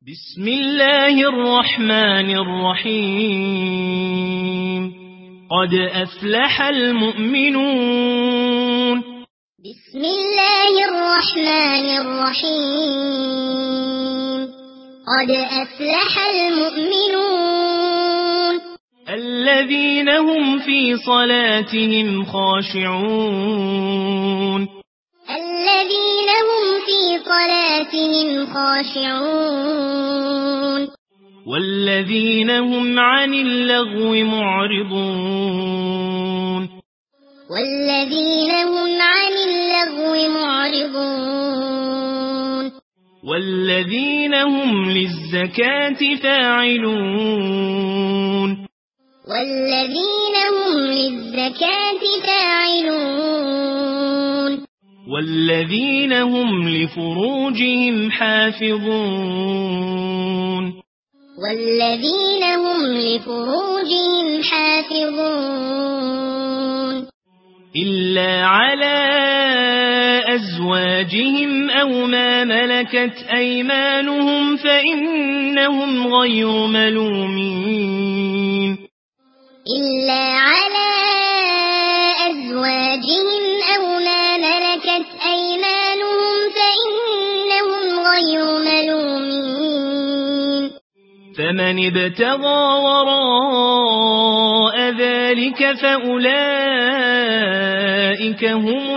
بسم الله الرحمن الرحيم قد أفلح المؤمنون. بسم الله الرحمن الرحيم قد أفلح المؤمنون الذين هم في صلاتهم خاشعون. الذين هم في صلاتهم خاشعون والذين هم عن اللغو معرضون. والذين هم عن اللغو معرضون والذين هم للزكاة فاعلون. والذين هم للزكاة فاعلون والذين هم لفروجهم حافظون. والذين هم لفروجهم حافظون إلا على أزواجهم أو ما ملكت أيمانهم فإنهم غير ملومين. إلا على أزواجهم أو ما ملكت أيمانهم فإنهم غير ملومين. فمن ابتغى وراء ذلك فأولئك هم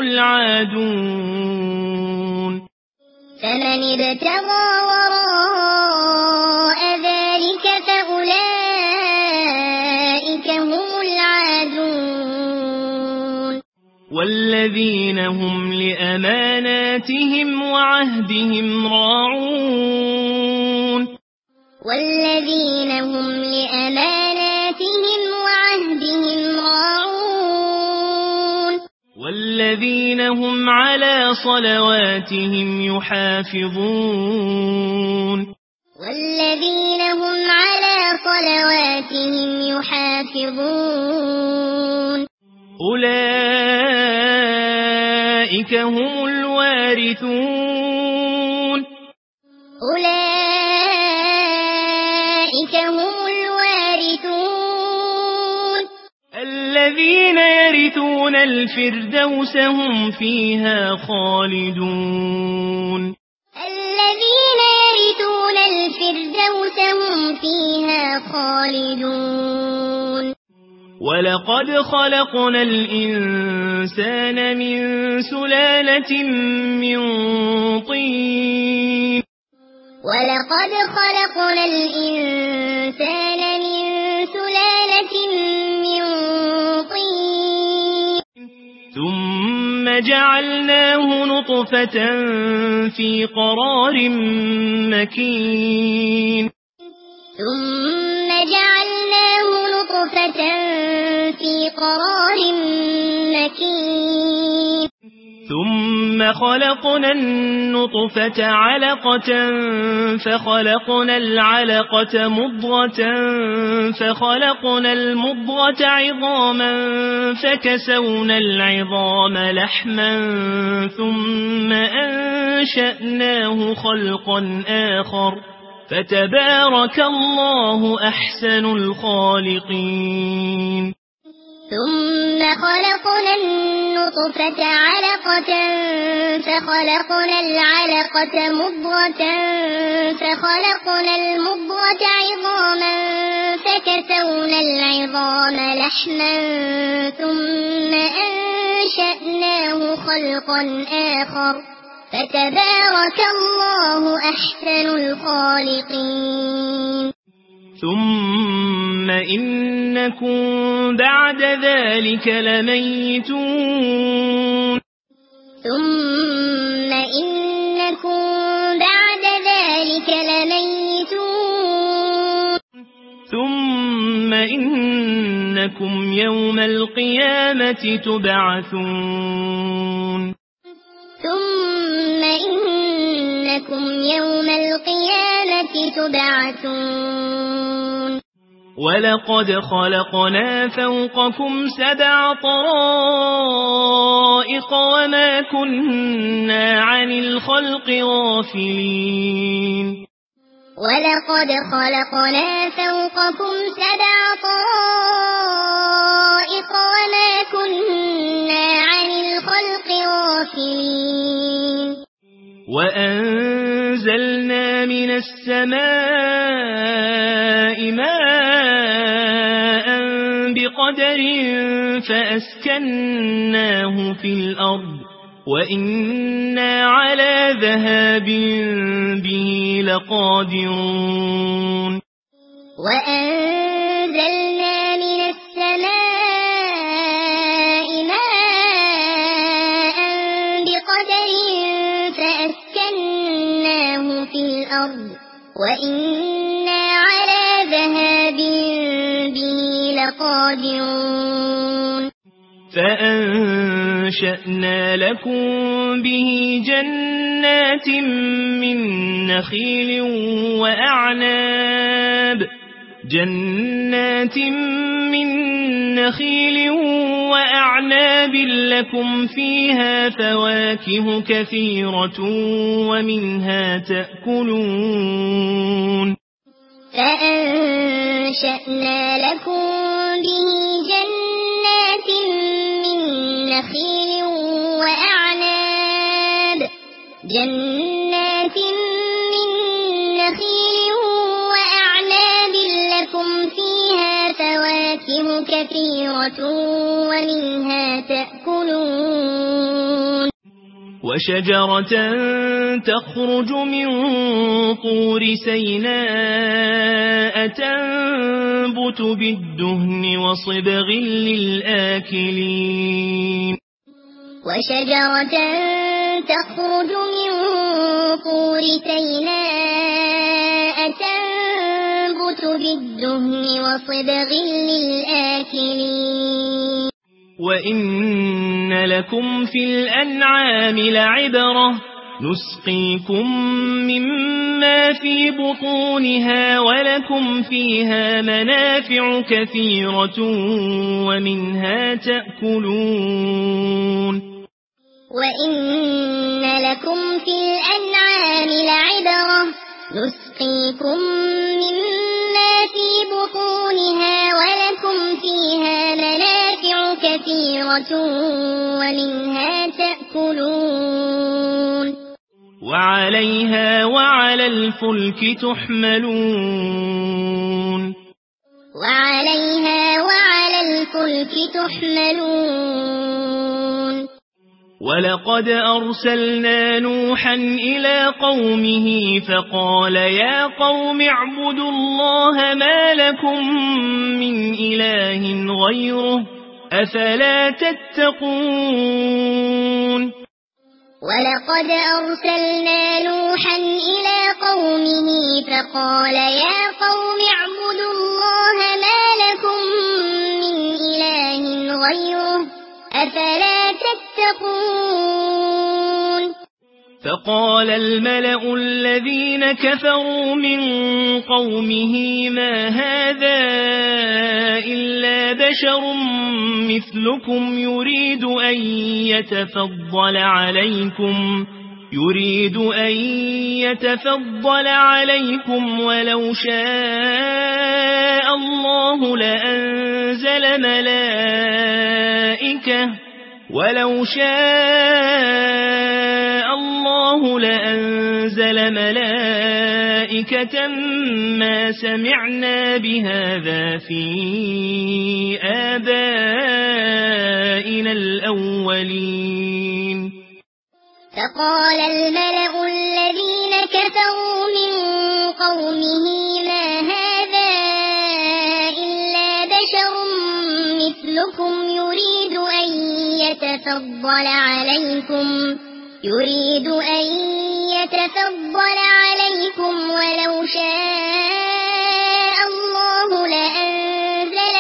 العادون. فمن ابتغى وراء ذلك فأولئك هم العادون. والذين هم لأماناتهم وعهدهم راعون. والذين هم لأماناتهم وعهدهم راعون. والذين هم على صلواتهم يحافظون. والذين هم على صلواتهم يحافظون أولئك هم الوارثون. أولئك هم الوارثون الذين يرثون الفردوس هم فيها خالدون. الذين يرثون الفردوس هم فيها خالدون ولقد خلقنا الإنسان من سلالة من طين. ولقد خلقنا الإنسان من سلالة من طين ثم جعلناه نطفة في قرار مكين. ثم جعلناه نطفة في قرار مكين ثم خلقنا النطفة علقة فخلقنا العلقة مضغة فخلقنا المضغة عظاما فكسونا العظام لحما ثم أنشأناه خلقا آخر فتبارك الله أحسن الخالقين. ثم خلقنا النطفة علقة فخلقنا العلقة مضغة فخلقنا المضغة عظاما فكسونا العظام لحما ثم أنشأناه خلقا آخر فتبارك الله أحسن الخالقين. ثم إنكم بعد ذلك لميتون. ثم إنكم بعد ذلك لميتون. ثم إنكم يوم القيامة تبعثون. ثم إنكم يوم القيامة تبعثون. ولقد خلقنا فوقكم 7 طرائق وما كنا عن الخلق غافلين. ولقد خلقنا فوقكم 7 طرائق وما كنا عن الخلق غافلين وأنزلنا من السماء ماء بقدر فأسكناه في الأرض وإنا على ذهاب به لقادرون وأنزلنا من السماء ماء بقدر فأسكناه في الأرض وإنا على ذهاب به لقادرون فأنشأنا لكم به جنات من نخيل وأعناب لكم فيها فواكه كثيرة ومنها تأكلون فأنشأنا لكم به جنات من نخيل وأعناب لكم فيها فواكه كثيرة ومنها تأكلون وشجرة تخرج من طور سيناء تنبت بالدهن وصبغ للآكلين وشجرة تخرج من طور سيناء تنبت بالدهن وصبغ للآكلين وإن لكم في الأنعام لعبرة نسقيكم مما في بطونها ولكم فيها منافع كثيرة ومنها تأكلون وإن لكم في الأنعام لعبرة نسقيكم مما في بطونها ولكم فيها منافع كثيرة ومنها تأكلون وعليها وعلى الفلك تحملون ولقد أرسلنا نوحا إلى قومه فقال يا قوم اعبدوا الله ما لكم من إله غيره أفلا تتقون ولقد أرسلنا نوحا إلى قومه فقال يا قوم اعبدوا الله ما لكم من إله غيره أفلا تتقون فقال الملأ الذين كفروا من قومه ما هذا إلا بشر مثلكم يريد أن يتفضل عليكم ولو شاء الله لأنزل ملائكة ما سمعنا بهذا في آبائنا الأولين فقال الملأ الذين كفروا من قومه ما هذا إلا بشر مثلكم يريد أن يتفضل عليكم ولو شاء الله لأنزل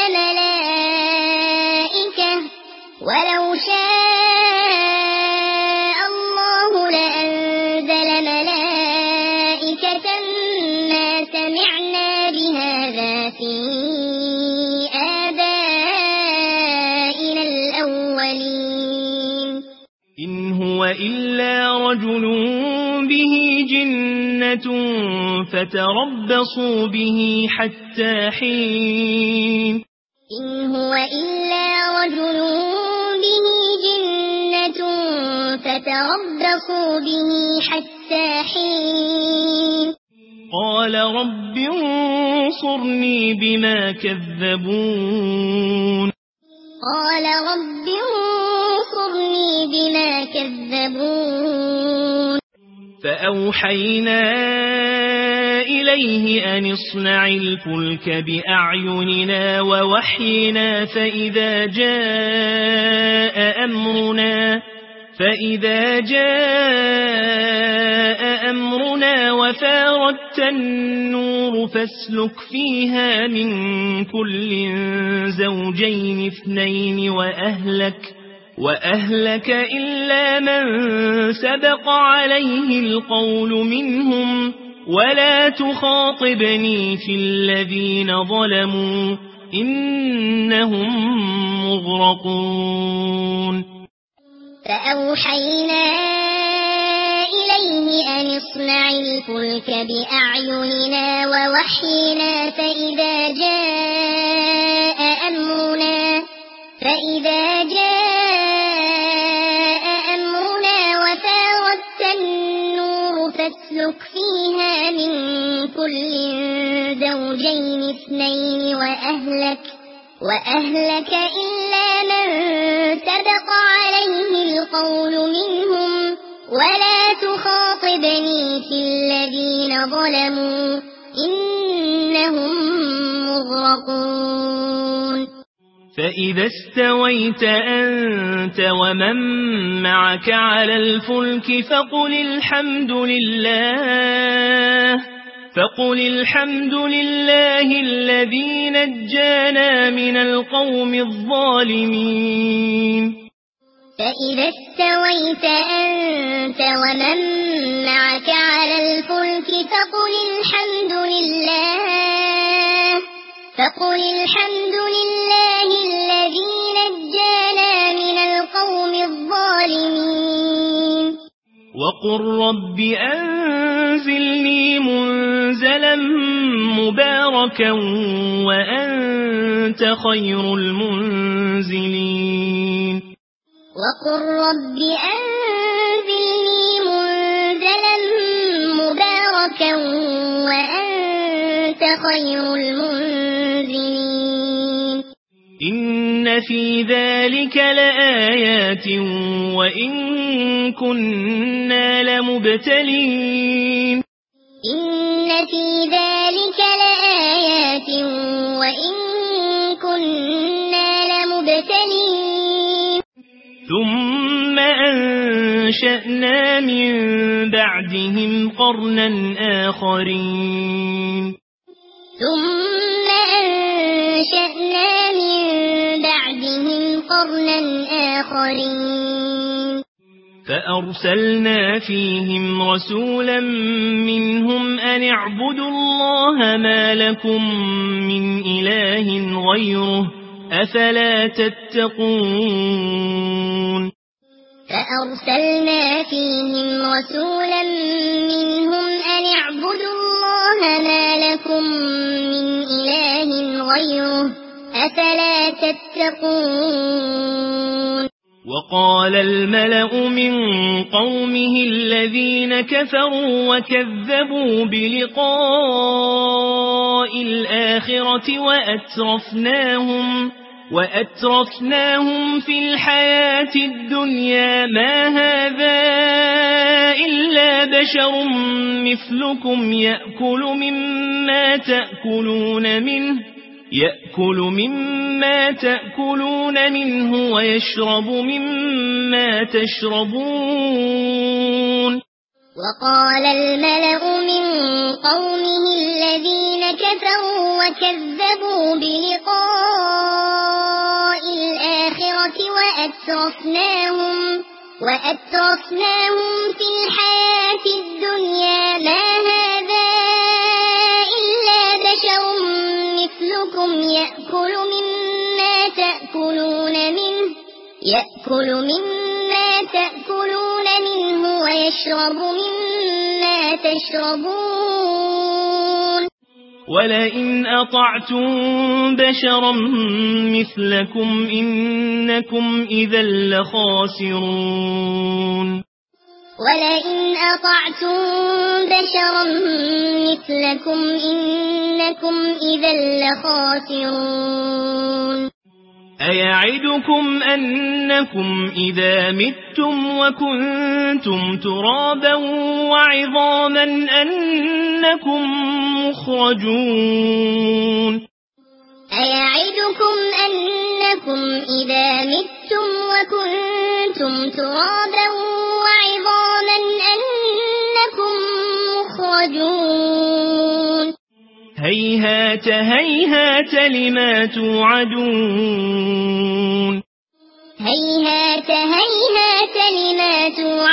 ملائكة ما سمعنا بهذا في آبائنا الأولين إن هو إلا رجل به جنة جنة فتربصوا به حتى حين إن هو إلا رجل به جنة فتربصوا به حتى حين قال رب انصرني بما كذبون قال رب انصرني بما كذبون فأوحينا إليه أن اصنع الفلك بأعيننا ووحينا فإذا جاء أمرنا وفاردت النور فاسلك فيها من كل زوجين اثنين وأهلك إلا من سبق عليه القول منهم ولا تخاطبني في الذين ظلموا إنهم مغرقون فأوحينا إليه أن اصنع الفلك بأعيننا ووحينا فإذا جاء أمرنا وفاردت النور فاسلك فيها من كل زوجين اثنين وأهلك إلا من سبق عليه القول منهم ولا تخاطبني في الذين ظلموا إنهم مغرقون فإذا استويت أنت ومن معك على الفلك فقل الحمد لله الذي نجانا من القوم الظالمين فإذا استويت أنت ومن معك على الفلك فقل الحمد لله الذي نجانا من القوم الظالمين وقل رب أنزلني منزلا مباركا وأنت خير المنزلين وقل رب أنزلني منزلا مباركا وأنت خير المنزلين إن في ذلك لآيات وإن كنا لمبتلين إن في ذلك لآيات وإن كنا لمبتلين ثم أنشأنا من بعدهم قرنا آخرين فأرسلنا فيهم رسولا منهم أن اعبدوا الله ما لكم من إله غيره أفلا تتقون فأرسلنا فيهم رسولا منهم أن اعبدوا الله ما لكم من إله غيره أفلا تتقون وقال الملأ من قومه الذين كفروا وكذبوا بلقاء الآخرة وأترفناهم في الحياة الدنيا ما هذا إلا بشر مثلكم يأكل مما تأكلون منه ويشرب مما تشربون وقال الملأ من قومه الذين كفروا وكذبوا بلقاء الآخرة وأترفناهم في الحياة الدنيا ما هذا إلا بشر مثلكم يأكل مما تأكلون منه ويشرب مما تشربون ولئن أطعتم بشرا مثلكم إنكم إذا لخاسرون ولئن أطعتم بشرا مثلكم إنكم إذا لخاسرون أيعدكم أنكم إذا متم وكنتم ترابا وعظاما أنكم مخرجون أيعدكم أنكم إذا متم وكنتم ترابا وعظاما أنكم مخرجون هيهات هيهات لما توعدون هيهات هيهات لما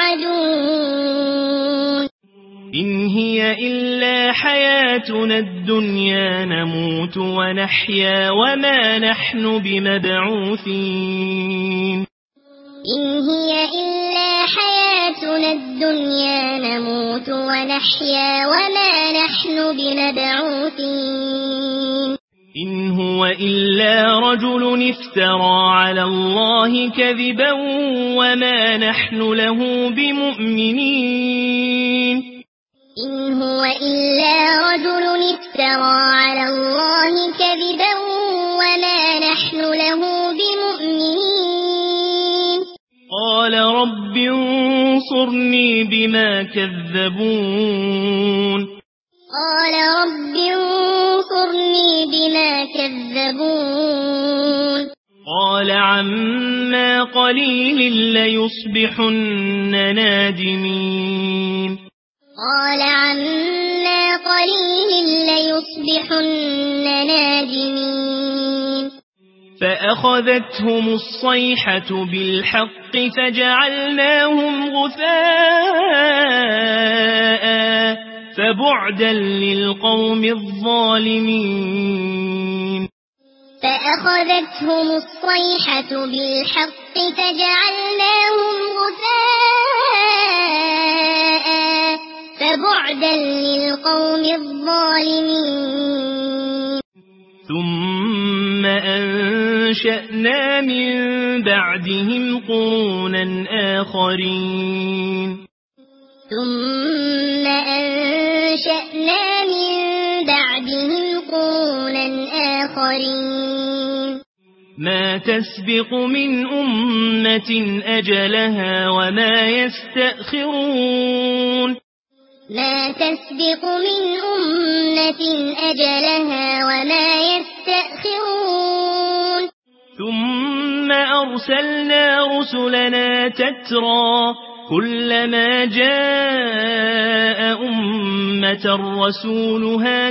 توعدون إن هي إلا حياتنا الدنيا نموت ونحيا وما نحن بمبعوثين إن هي إلا حياتنا الدنيا نموت ونحيا وما نحن بمبعوثين إن هو إلا رجل افترى على الله كذبا وما نحن له بمؤمنين إن هو إلا رجل افترى على الله كذبا وما نحن له بمؤمنين قال رب انصرني بما كذبون قال رب انصرني بما كذبون قال عما قليل ليصبحن نادمين قال عما قليل ليصبحن نادمين فأخذتهم الصيحة بالحق فجعلناهم غثاء فبعدا للقوم الظالمين فأخذتهم الصيحة بالحق فجعلناهم غثاء فبعدا للقوم الظالمين ثم أنشأنا من بعدهم قرونا آخرين ثم أنشأنا من بعدهم قرونا آخرين ما تسبق من أمة أجلها وما يستأخرون ما تسبق من أمة أجلها وما يستأخرون ثم أرسلنا رسلنا تترى كلما جاء أمة رسولها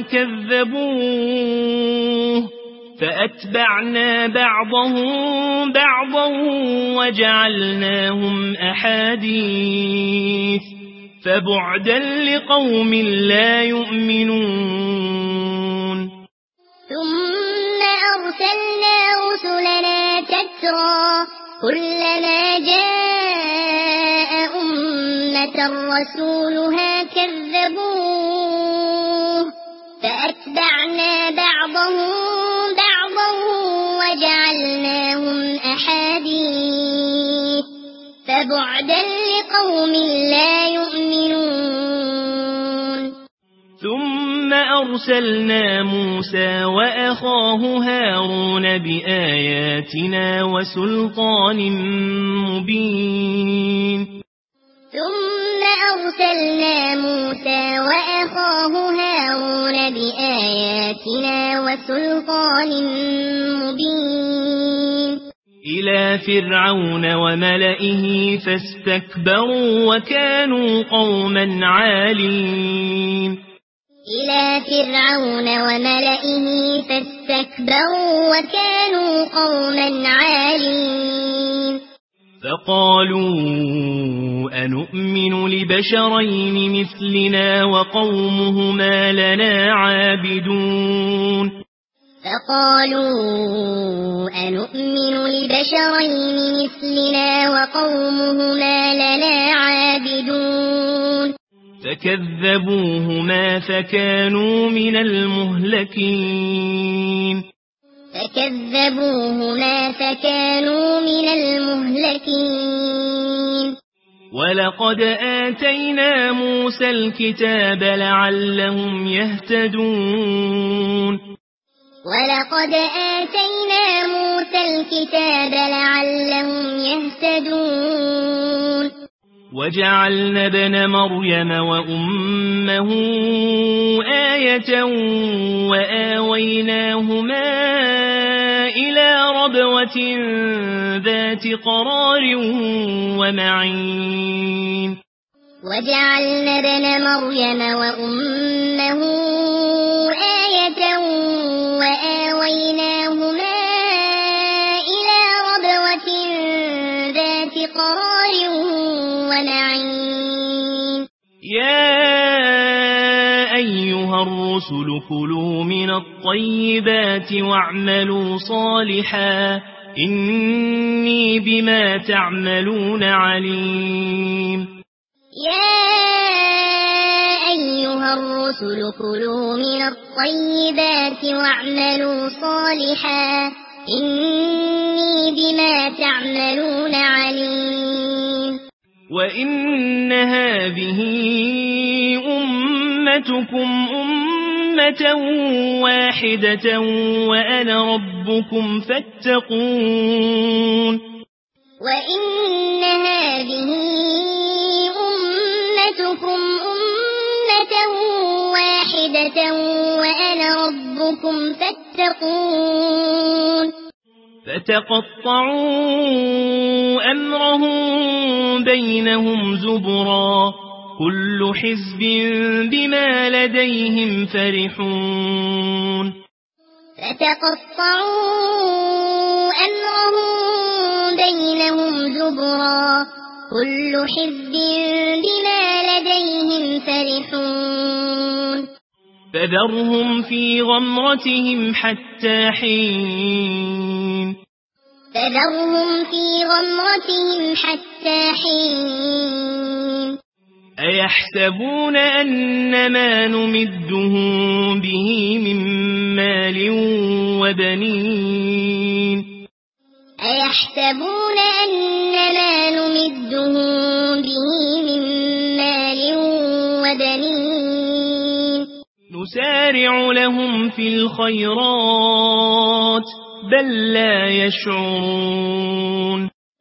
كذبوه فأتبعنا بعضهم بعضا وجعلناهم أحاديث فبعدا لقوم لا يؤمنون ثم أرسلنا رسلنا تترى كلما جاء أمة رسولها كذبوه فأتبعنا بعضهم بعضا وجعلناهم أحاديث فبعدا لقوم لا يؤمنون ثم أرسلنا موسى وأخاه هارون بآياتنا وسلطان مبين ثم أرسلنا موسى وأخاه هارون بآياتنا وسلطان مبين إلى فرعون وملئه فاستكبروا وكانوا قوما عالين إلى فرعون وملئه فاستكبروا وكانوا قوما عالين فقالوا أنؤمن لبشرين مثلنا وقومهما لنا عابدون فقالوا أنؤمن لبشرين مثلنا وقومهما لنا عابدون فكذبوهما فكانوا من المهلكين ولقد آتينا موسى الكتاب لعلهم يهتدون وجعلنا ابن مريم وأمه آية وآويناهما إلى ربوة ذات قرار ومعين وجعلنا ابن مريم وأمه آية وآويناهما إلى ربوة ذات قرار ومعين يا أيها الرسل كلوا من الطيبات واعملوا صالحا إني بما تعملون عليم يا أيها الرسل كلوا من الطيبات واعملوا صالحا إني بما تعملون عليم وإن هذه أمتكم أمة واحدة وأنا ربكم فاتقون وإن هذه أمتكم أمة واحدة وأنا ربكم فاتقون فتقطعوا أمرهم بينهم زبرا كل حزب بما لديهم فرحون فتقطعوا أمرهم بينهم زبرا كل حزب بما لديهم فرحون فذرهم في غمرتهم حتى حين أيحسبون أن ما نمدهم به من مال وبنين نسارع لهم في الخيرات بل لا يشعرون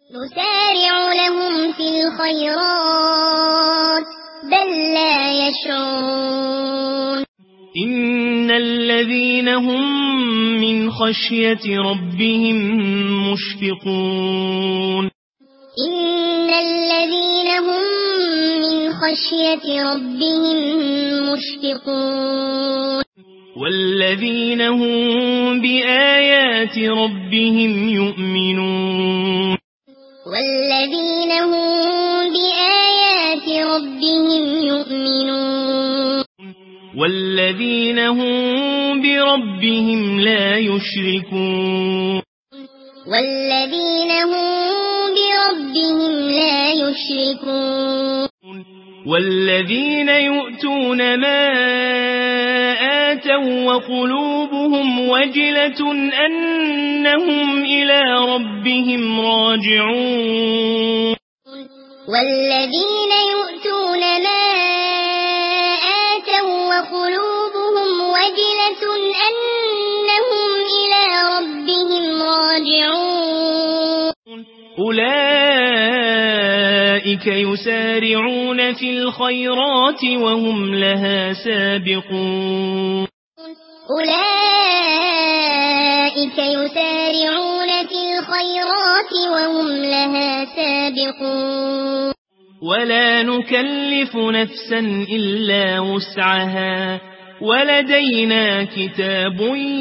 إن الذين هم من خشية ربهم مشفقون والذين هم بآيات ربهم يؤمنون والذين هم بربهم لا يشركون والذين يؤتون ما آتوا وقلوبهم وجلة أنهم إلى ربهم راجعون أولئك يسارعون في الخيرات وهم لها سابقون ولا نكلف نفسا إلا وسعها ولدينا كتاب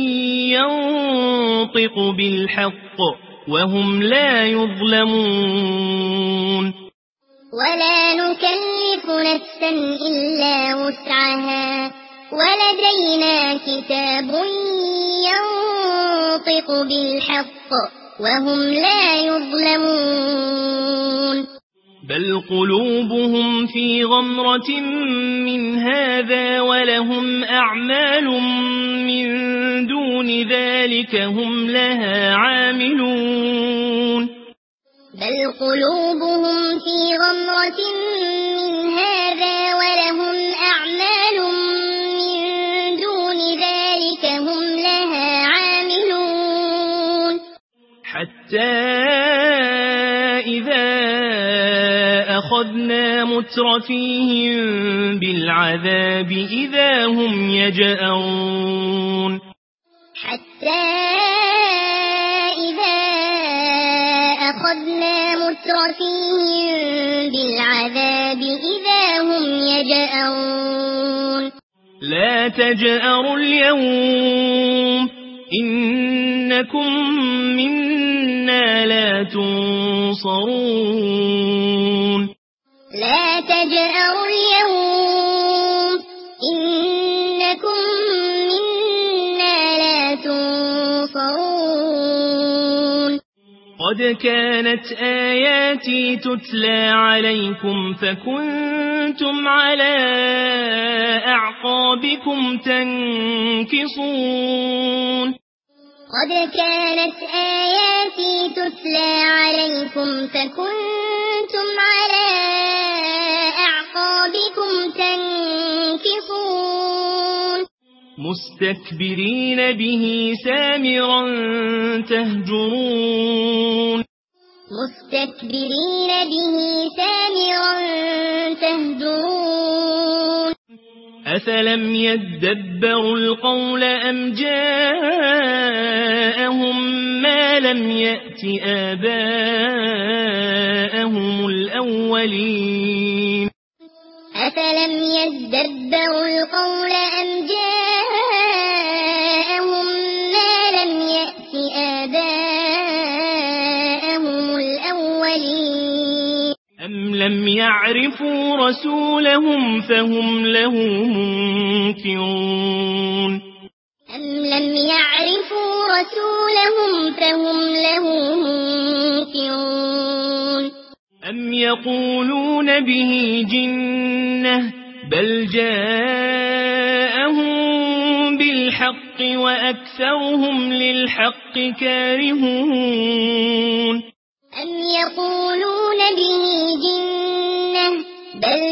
ينطق بالحق وهم لا يظلمون ولا نكلف نفسا إلا وسعها ولدينا كتاب ينطق بالحق وهم لا يظلمون بل قلوبهم في غمرة من هذا ولهم أعمال من دون ذلك هم لها عاملون بل قلوبهم في غمرة من هذا ولهم أعمال من دون ذلك هم لها عاملون حتى إذا أخذنا مترفيهم بالعذاب إذا هم يجأرون حتى إذا أخذنا مترفيهم بالعذاب إذا هم يجأرون لا تجأروا اليوم إنكم منا لا تنصرون لا تجأروا اليوم إنكم منا لا تنصرون قد كانت آياتي تتلى عليكم فكنتم على أعقابكم تنكصون قد كانت آياتي تتلى عليكم فكنتم على أعقابكم تنكصون مستكبرين به سامرا تهجرون مستكبرين به سامرا تهجرون أفلم يدبروا القول أم جاءهم ما لم يأت آباءهم الأولين أفلم يدبروا القول أم جاءهم ما لم يأت آباءهم الأولين أم لم يعرفوا رسولهم فهم له منكرون أم لم يعرفوا رسولهم فهم له منكرون أم يقولون به جنة بل جاءهم بالحق وأكثرهم للحق كارهون أم يقولون به جنة بل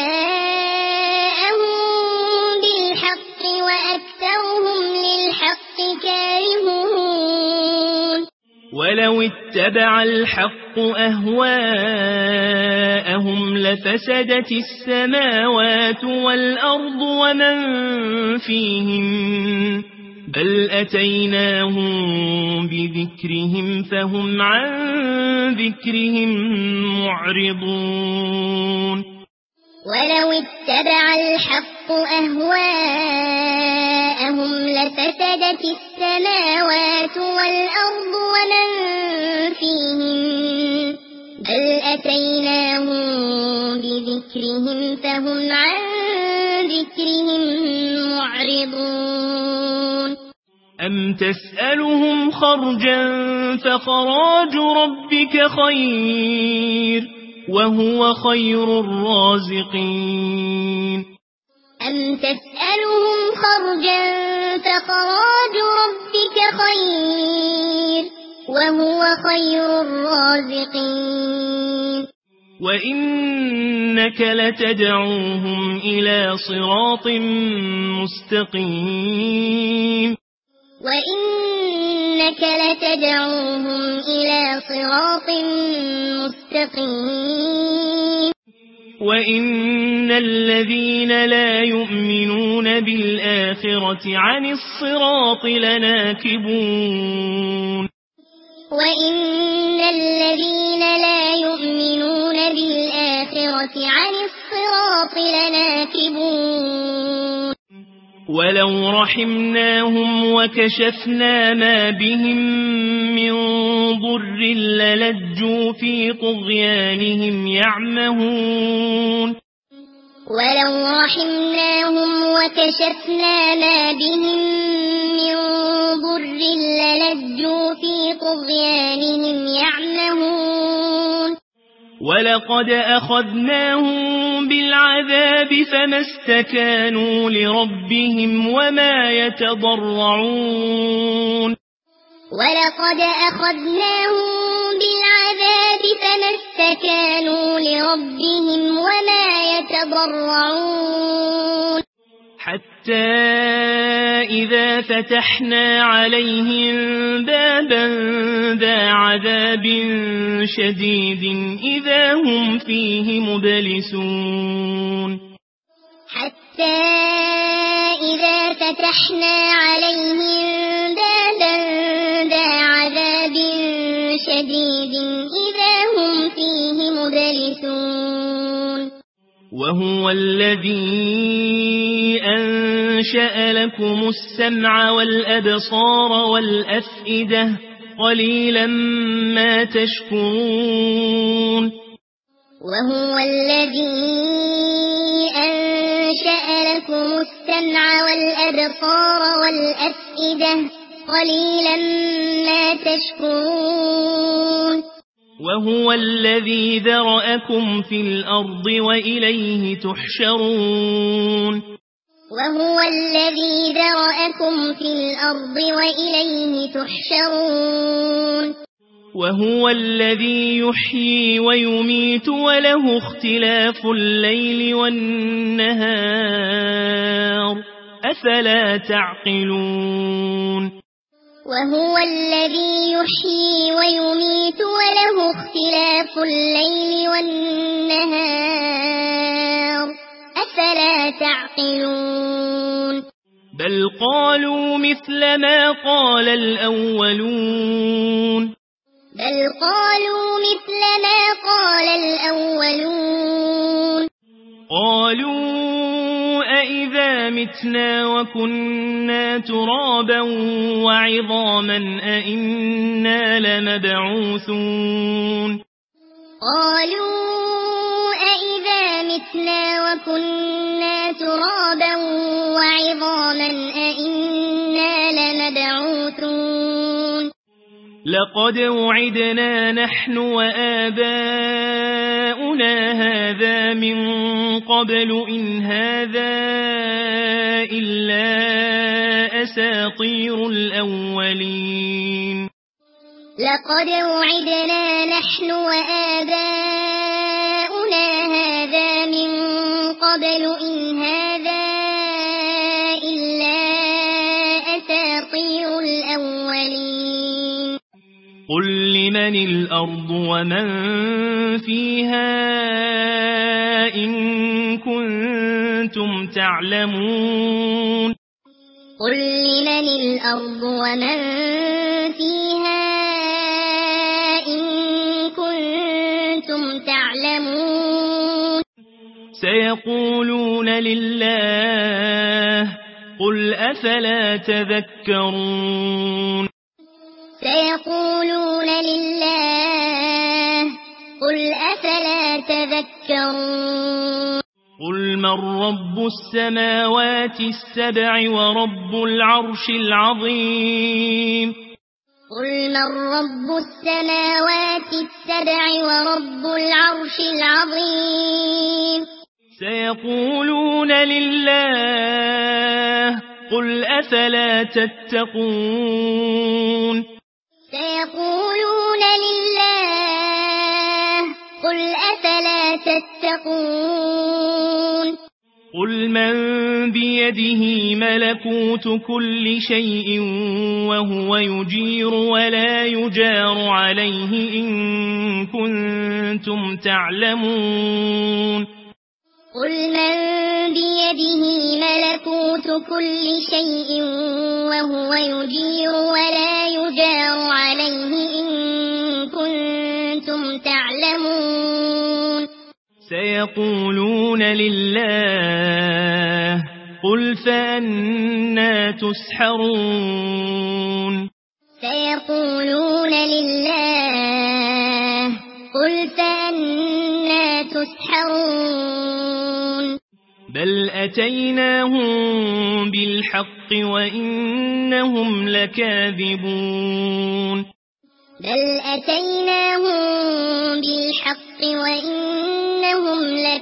جاءهم بالحق وأكثرهم للحق كارهون ولو اتبع الحق أهواءهم لفسدت السماوات والأرض ومن فيهم بل أتيناهم بذكرهم فهم عن ذكرهم معرضون ولو اتبع الحق أهواءهم لفسدت السماوات والأرض ومن فيهم بل أتيناهم بذكرهم فهم عن ذكرهم معرضون أم تسألهم خرجا فخراج ربك خير وهو خير الرازقين أم تسألهم خرجا فخراج ربك خير وهو خير الرازقين وإنك لتدعوهم إلى صراط مستقيم وإنك لتدعوهم إلى صراط مستقيم وإن الذين لا يؤمنون بالآخرة عن الصراط لناكبون وإن الذين لا يؤمنون بالآخرة عن الصراط لناكبون ولو رحمناهم وكشفنا ما بهم من ضر للجوا في طغيانهم يعمهون ولو رحمناهم وكشفنا ما بهم من ضر للجوا في طغيانهم يعمهون ولقد أخذناهم بالعذاب فما استكانوا لربهم وما يتضرعون ولقد أخذناهم بالعذاب فما استكانوا لربهم وما يتضرعون حتى إذا فتحنا عليهم بابا ذا عذاب شديد إذا هم فيه مبلسون حتى إذا فتحنا عليهم بابا ذا عذاب شديد إذا هم فيه مبلسون وهو الذي أنشأ لكم السمع والأبصار والأفئدة قليلا ما تشكرون وهو الذي أنشأ لكم السمع والأبصار والأفئدة قليلا ما تشكرون وهو الذي ذرأكم في الأرض وإليه تحشرون وهو الذي ذرأكم في الأرض وإليه تحشرون وهو الذي يحيي ويميت وله اختلاف الليل والنهار أفلا تعقلون وهو الذي يحيي ويميت وله اختلاف الليل والنهار أفلا تعقلون بل قالوا مثل ما قال الأولون قالوا أئذا متنا وكنا ترابا وعظاما أئنا لمبعوثون قالوا أئذا متنا وكنا ترابا وعظاما أئنا لمبعوثون لقد وعدنا نحن وآباؤنا هذا من قبل إن هذا إلا أساطير الأولين لقد وعدنا نحن وآباؤنا هذا من قبل إن هذا إلا أساطير الأولين قل لمن الأرض ومن فيها إن كنتم تعلمون قل لمن الأرض ومن فيها إن كنتم تعلمون سيقولون لله قل أفلا تذكرون سيقولون لله قل أفلا تذكرون قل من رب السماوات السبع ورب العرش العظيم قل من رب السماوات السبع ورب العرش العظيم سيقولون لله قل أفلا تتقون سيقولون لله قل أفلا تتقون قل من بيده ملكوت كل شيء وهو يجير ولا يجار عليه إن كنتم تعلمون قل من بيده ملكوت كل شيء وهو يجير ولا يجار عليه إن كنتم تعلمون سيقولون لله قل فأنا تسحرون سيقولون لله قل فأنا تسحرون بل أتيناهم بالحق وإنهم لكاذبون بل أتيناهم بالحق وإنهم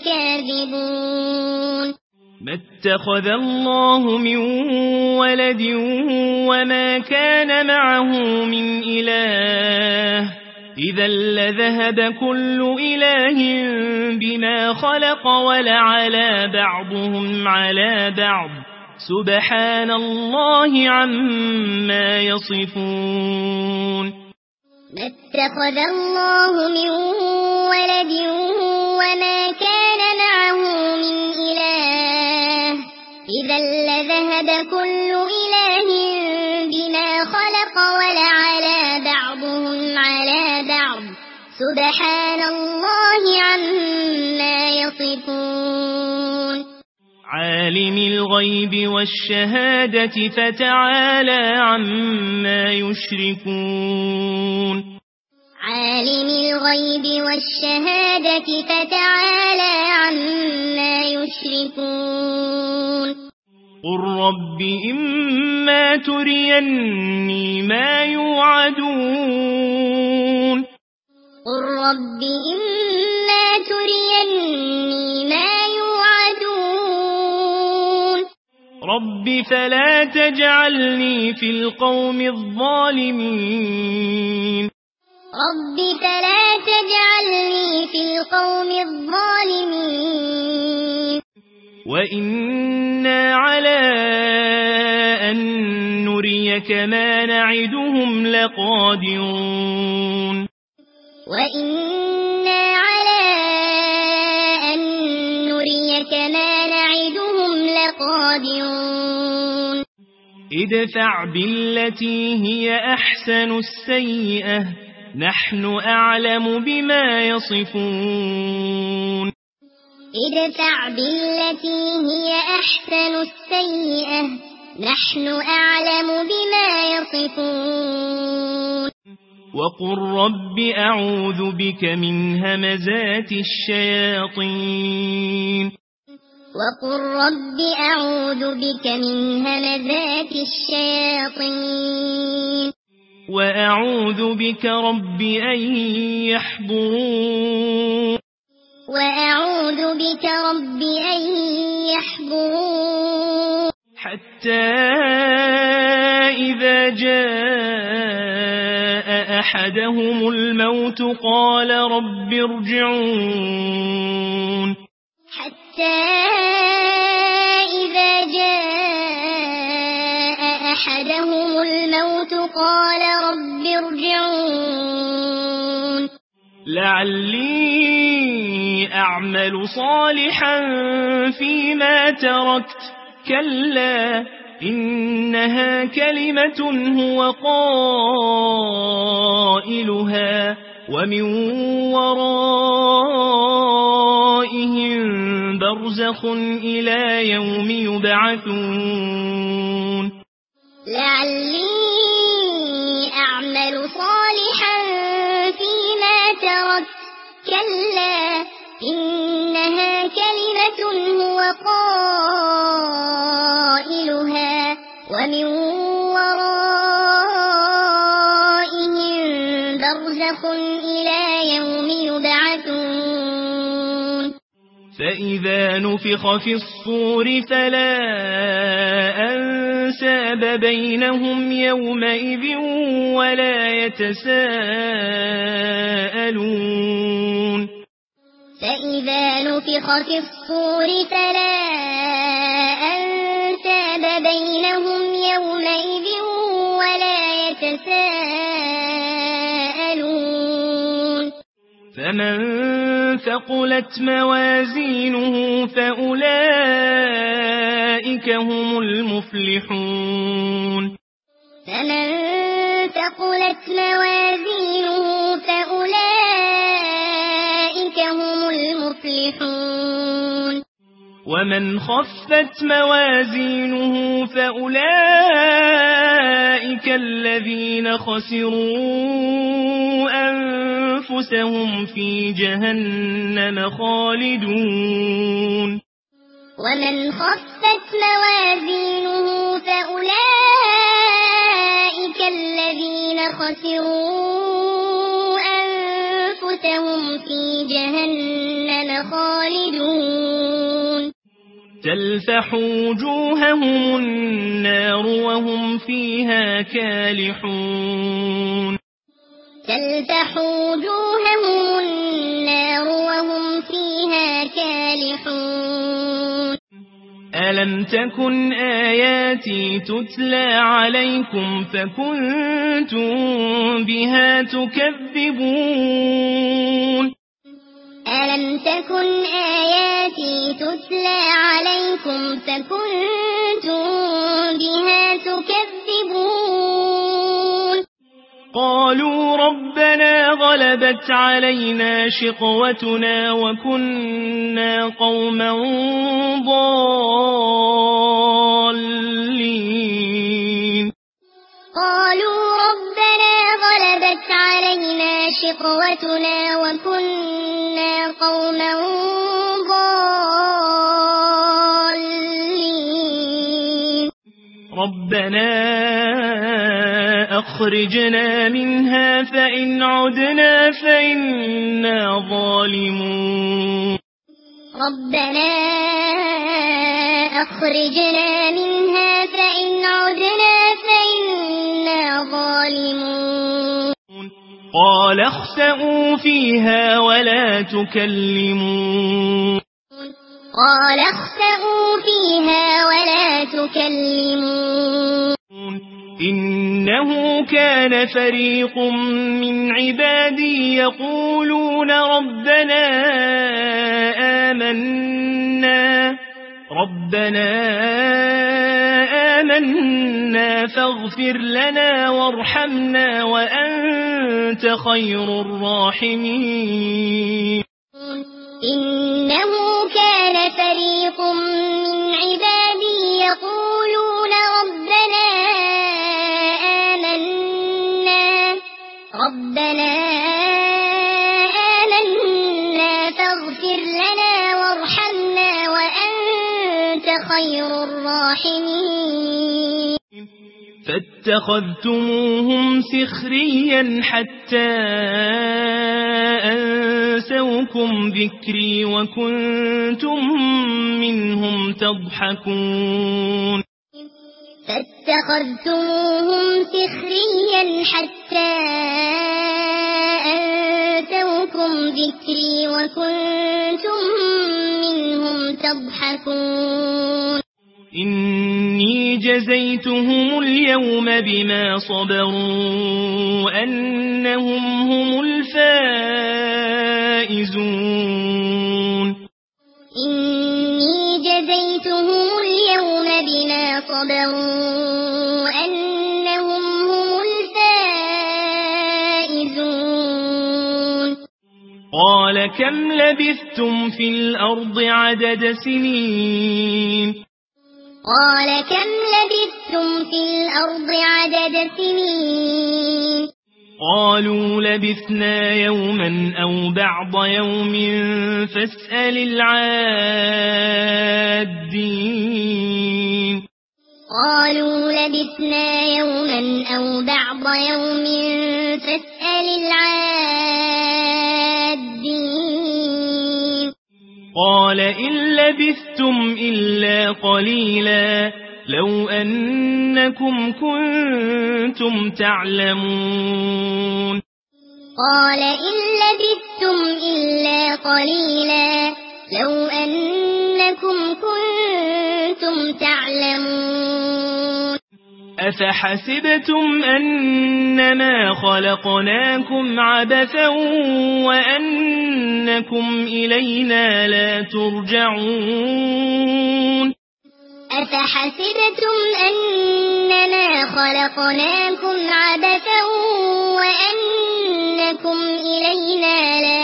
لكاذبون ما اتخذ الله من ولد وما كان معه من إله إذا لذهب كل إله بما خلق ولعلى بعضهم على بعض سبحان الله عما يصفون ما اتخذ الله من ولد وما كان معه من إله إذا لذهب كل إله بما خلق ولعلى بعضهم على بعض سبحان الله عما يصفون عالم الغيب والشهادة فتعالى عما يشركون عالم الغيب والشهادة فتعالى عما يشركون قل رب إما تريني ما يوعدون قل رب إما تريني ما يوعدون رب فلا تجعلني في القوم الظالمين رب فلا تجعلني في القوم الظالمين وإنا على أن نريك ما نعدهم لقادرون وإنا على أن نريك ما نعدهم لقادرون ادفع بالتي هي أحسن السيئة نحن أعلم بما يصفون ادفع بالتي هي أحسن السيئة نحن أعلم بما يصفون وقل رب أعوذ بك من همزات الشياطين وقل رب أعوذ بك من همزات الشياطين وأعوذ بك رب أن يحضرون وأعوذ بك رب أن يحضرون حتى إذا جاء أحدهم الموت قال رب ارجعون حتى إذا جاء أحدهم الموت قال رب ارجعون لعلي أعمل صالحا فيما تركت كلا إنها كلمة هو قائلها ومن ورائهم برزخ إلى يوم يبعثون لعلي أعمل صالحا فيما تركت كلا إنها كلمة هو قائلها ومن ورائهم برزخ إلى يوم يبعثون فإذا نفخ في الصور فلا أنساب بينهم يومئذ ولا يتساءلون فإذا نفخ في الصور فلا أنساب بينهم يومئذ ولا يتساءلون فمن ثقلت موازينه فأولئك هم المفلحون فمن ثقلت موازينه فأولئك هم المفلحون ومن خفت موازينه فأولئك الذين خسروا أنفسهم في جهنم خالدون ومن خفت موازينه فأولئك الذين خسروا أنفسهم هم في جهنم خالدون تلفح وجوههم النار وهم فيها كالحون تلفح وجوههم النار وهم فيها كالحون ألم تكن آياتي تتلى عليكم فكنتم بها تكذبون ألم تكن آياتي تتلى عليكم فكنتم بها تكذبون قالوا ربنا غلبت علينا شقوتنا وكنا قوما ضالين قالوا ربنا غلبت علينا شقوتنا وكنا قوما ضالين ربنا أخرجنا منها فإن عدنا فإنا ظالمون ربنا أخرجنا منها فإن عدنا فإنا ظالمون قال اخسئوا فيها ولا تكلمون قال اخسئوا فيها ولا تكلمون إنه كان فريق من عبادي يقولون ربنا آمنا فاغفر لنا وارحمنا وأنت خير الراحمين إنه كان فريق من عبادي يقولون ربنا آمنا فاغفر لنا وارحمنا وأنت خير الراحمين فاتخذتموهم سخريا حتى أنسوكم ذكري وكنتم منهم تضحكون فاتخذتموهم سخريا حتى أنسوكم ذكري وكنتم منهم تضحكون إني جزيتهم اليوم بما صبروا أنهم هم الفائزون إني جزيتهم اليوم بما صبروا أنهم هم الفائزون قال كم لبثتم في الأرض عدد سنين قال كم لبثتم في الأرض عدد سنين قالوا لبثنا يوما أو بعض يوم فاسأل العادين قالوا لبثنا يوما أو بعض يوم فاسأل العادين قال إن لبثتم إلا قليلا لو أنكم كنتم تعلمون قال إن لبثتم إلا قليلا لو أنكم كنتم تعلمون أفحسبتم أنما خلقناكم عبثا وأنكم إلينا لا ترجعون أفحسبتم أنما خلقناكم عبثا وأنكم إلينا لا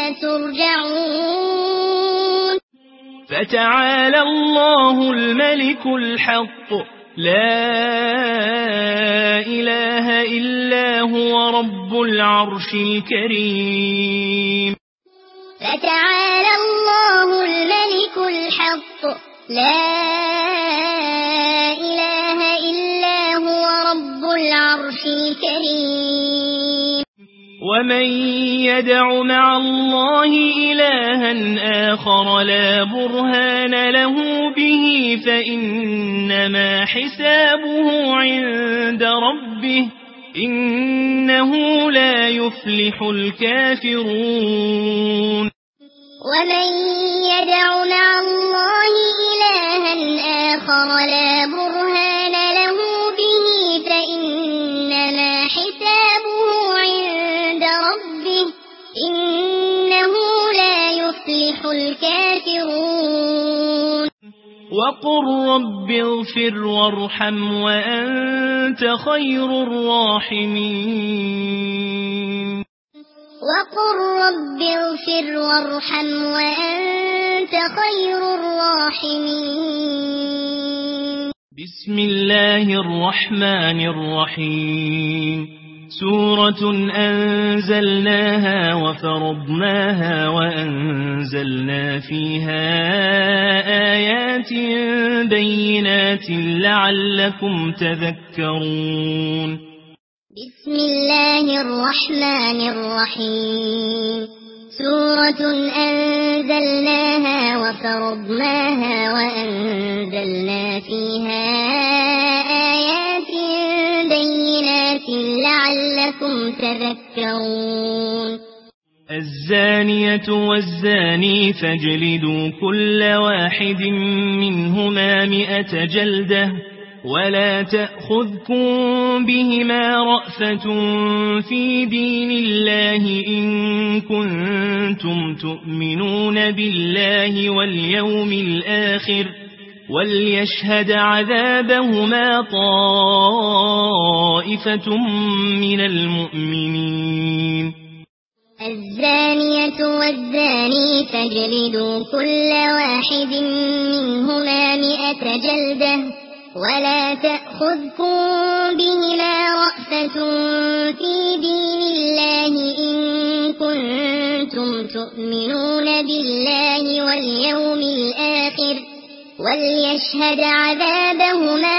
ترجعون فتعالى الله الملك الحق لا إله إلا هو رب العرش الكريم فتعالى الله الملك الحق لا إله إلا هو رب العرش الكريم ومن يدع مع الله إلها آخر لا برهان له به فإنما حسابه عند ربه إنه لا يفلح الكافرون ومن يدع مع الله إلها آخر لا برهان له به فإنما حسابه عند ربه إنه لا يفلح الكافرون وقل رب اغفر وارحم وأنت خير الراحمين وقل رب اغفر وارحم وأنت خير الراحمين بسم الله الرحمن الرحيم سورة أنزلناها وفرضناها وأنزلنا فيها آيات بينات لعلكم تذكرون بسم الله الرحمن الرحيم سورة أنزلناها وفرضناها وأنزلنا فيها آيات بينات لعلكم تذكرون الزانية والزاني فاجلدوا كل واحد منهما 100 جلدة ولا تأخذكم بهما رأفة في دين الله إن كنتم تؤمنون بالله واليوم الآخر وليشهد عذابهما طائفة من المؤمنين الزانية والزاني فاجلدوا كل واحد منهما 100 جلدة ولا تأخذكم بهما رأفة في دين الله إن كنتم تؤمنون بالله واليوم الآخر وليشهد عذابهما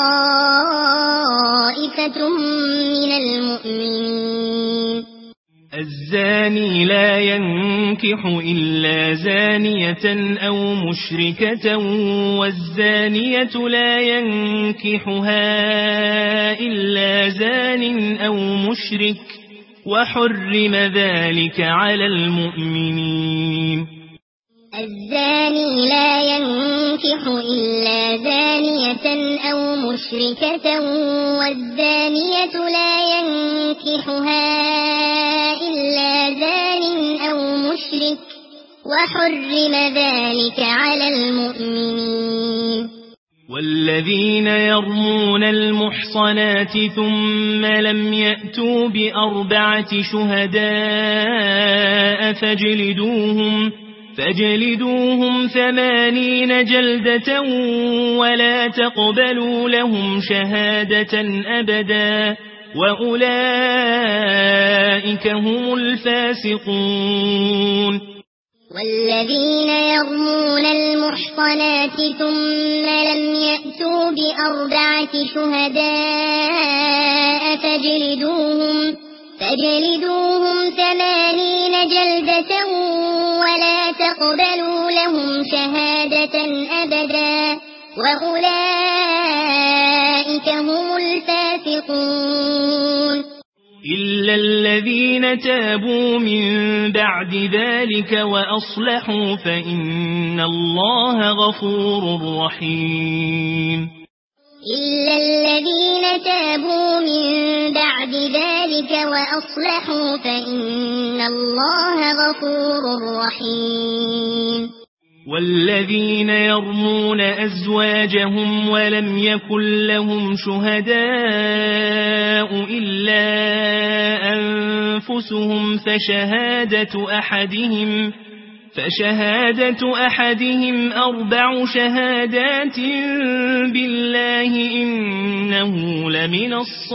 طائفة من المؤمنين الزاني لا ينكح إلا زانية أو مشركة والزانية لا ينكحها إلا زان أو مشرك وحرم ذلك على المؤمنين الزاني لا ينكح إلا زانية أو مشركة والزانية لا ينكحها إلا زان أو مشرك وحرم ذلك على المؤمنين والذين يرمون المحصنات ثم لم يأتوا ب4 شهداء فاجلدوهم 80 جلدة ولا تقبلوا لهم شهادة أبدا وأولئك هم الفاسقون والذين يرمون المحصنات ثم لم يأتوا ب4 شهداء فاجلدوهم 80 جلدة ولا تقبلوا لهم شهادة أبدا وأولئك هم الفاسقون إلا الذين تابوا من بعد ذلك وأصلحوا فإن الله غفور رحيم إلا الذين تابوا من بعد ذلك وأصلحوا فإن الله غفور رحيم والذين يرمون أزواجهم ولم يكن لهم شهداء إلا أنفسهم فشهادة أحدهم 4 شهادات بالله إنه لمن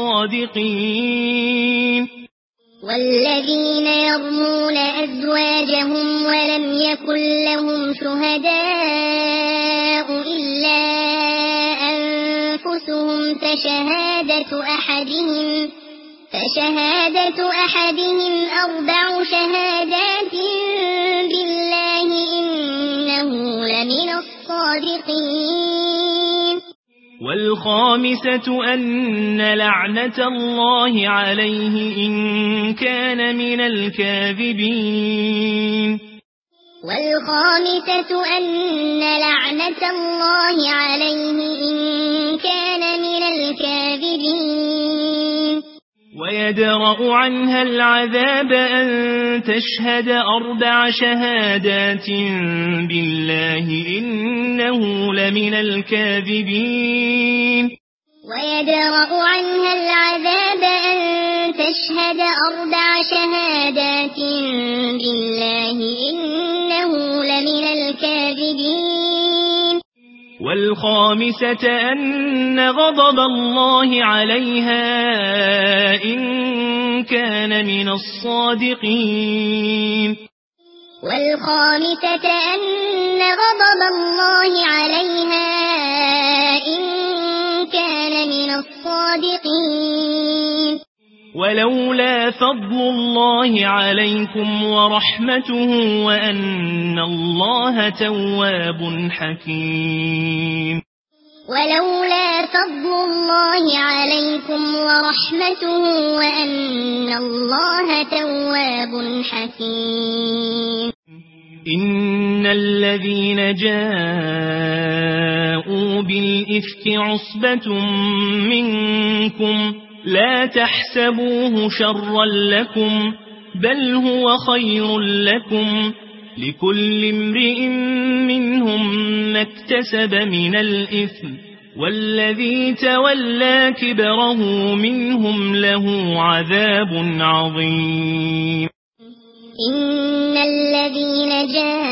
الصادقين والذين يرمون أزواجهم ولم يكن لهم شهداء إلا أنفسهم فشهادة فشهادة أحدهم 4 شهادات بالله إنه لمن الصادقين. والخامسة أن لعنة الله عليه إن كان من الكاذبين. والخامسة أن لعنة الله عليه إن كان من الكاذبين. ويدرأ عنها العذاب أن تشهد 4 شهادات بالله إنه لمن الكاذبين. ويدرأ عنها العذاب أن تشهد 4 شهادات بالله إنه لمن الكاذبين. والخامسة أن غضب الله عليها إن كان من الصادقين. والخامسة أن غضب الله عليها إن كان من الصادقين. ولولا فضل الله عليكم ورحمته وأن الله تواب حكيم. ولولا فضل الله عليكم ورحمته وأن الله تواب حكيم. إن الذين جاءوا بالإفك عصبة منكم لا تحسبوه شرا لكم بل هو خير لكم لكل امرئ منهم ما اكتسب من الإثم والذي تولى كبره منهم له عذاب عظيم. إن الذين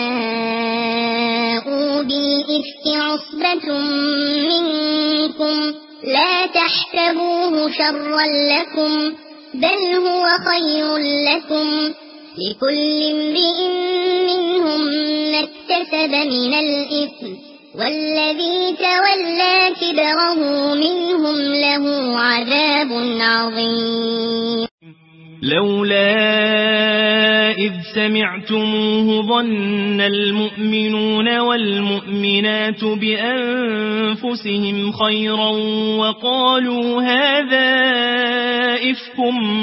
جاءوا بالإفك عصبة منكم لا تحسبوه شرا لكم بل هو خير لكم لكل امرئ منهم ما اكتسب من الإثم والذي تولى كبره منهم له عذاب عظيم. لولا إذ سمعتموه ظن المؤمنون والمؤمنات بأنفسهم خيرا وقالوا هذا إفك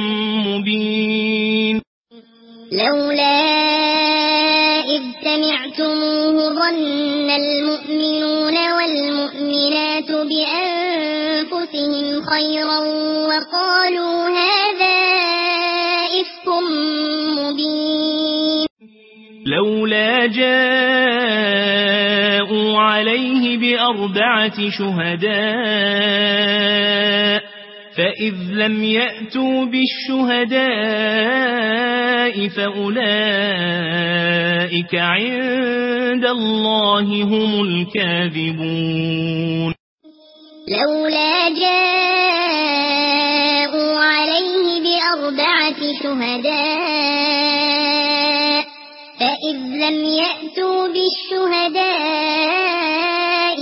مبين. لولا إذ سمعتموه ظن المؤمنون والمؤمنات بأنفسهم خيرا وقالوا هذا إفك مبين. لولا جاءوا عليه ب4 شهداء فإذ لم يأتوا بالشهداء فأولئك عند الله هم الكاذبون. لولا جاءوا عليه ب4 شهداء فإذ لم يأتوا بالشهداء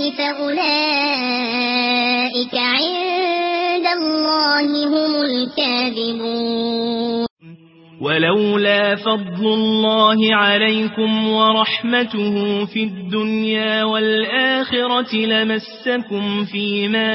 فأولئك عند الله هم الكاذبون. ولولا فضل الله عليكم ورحمته في الدنيا والآخرة لمسكم فيما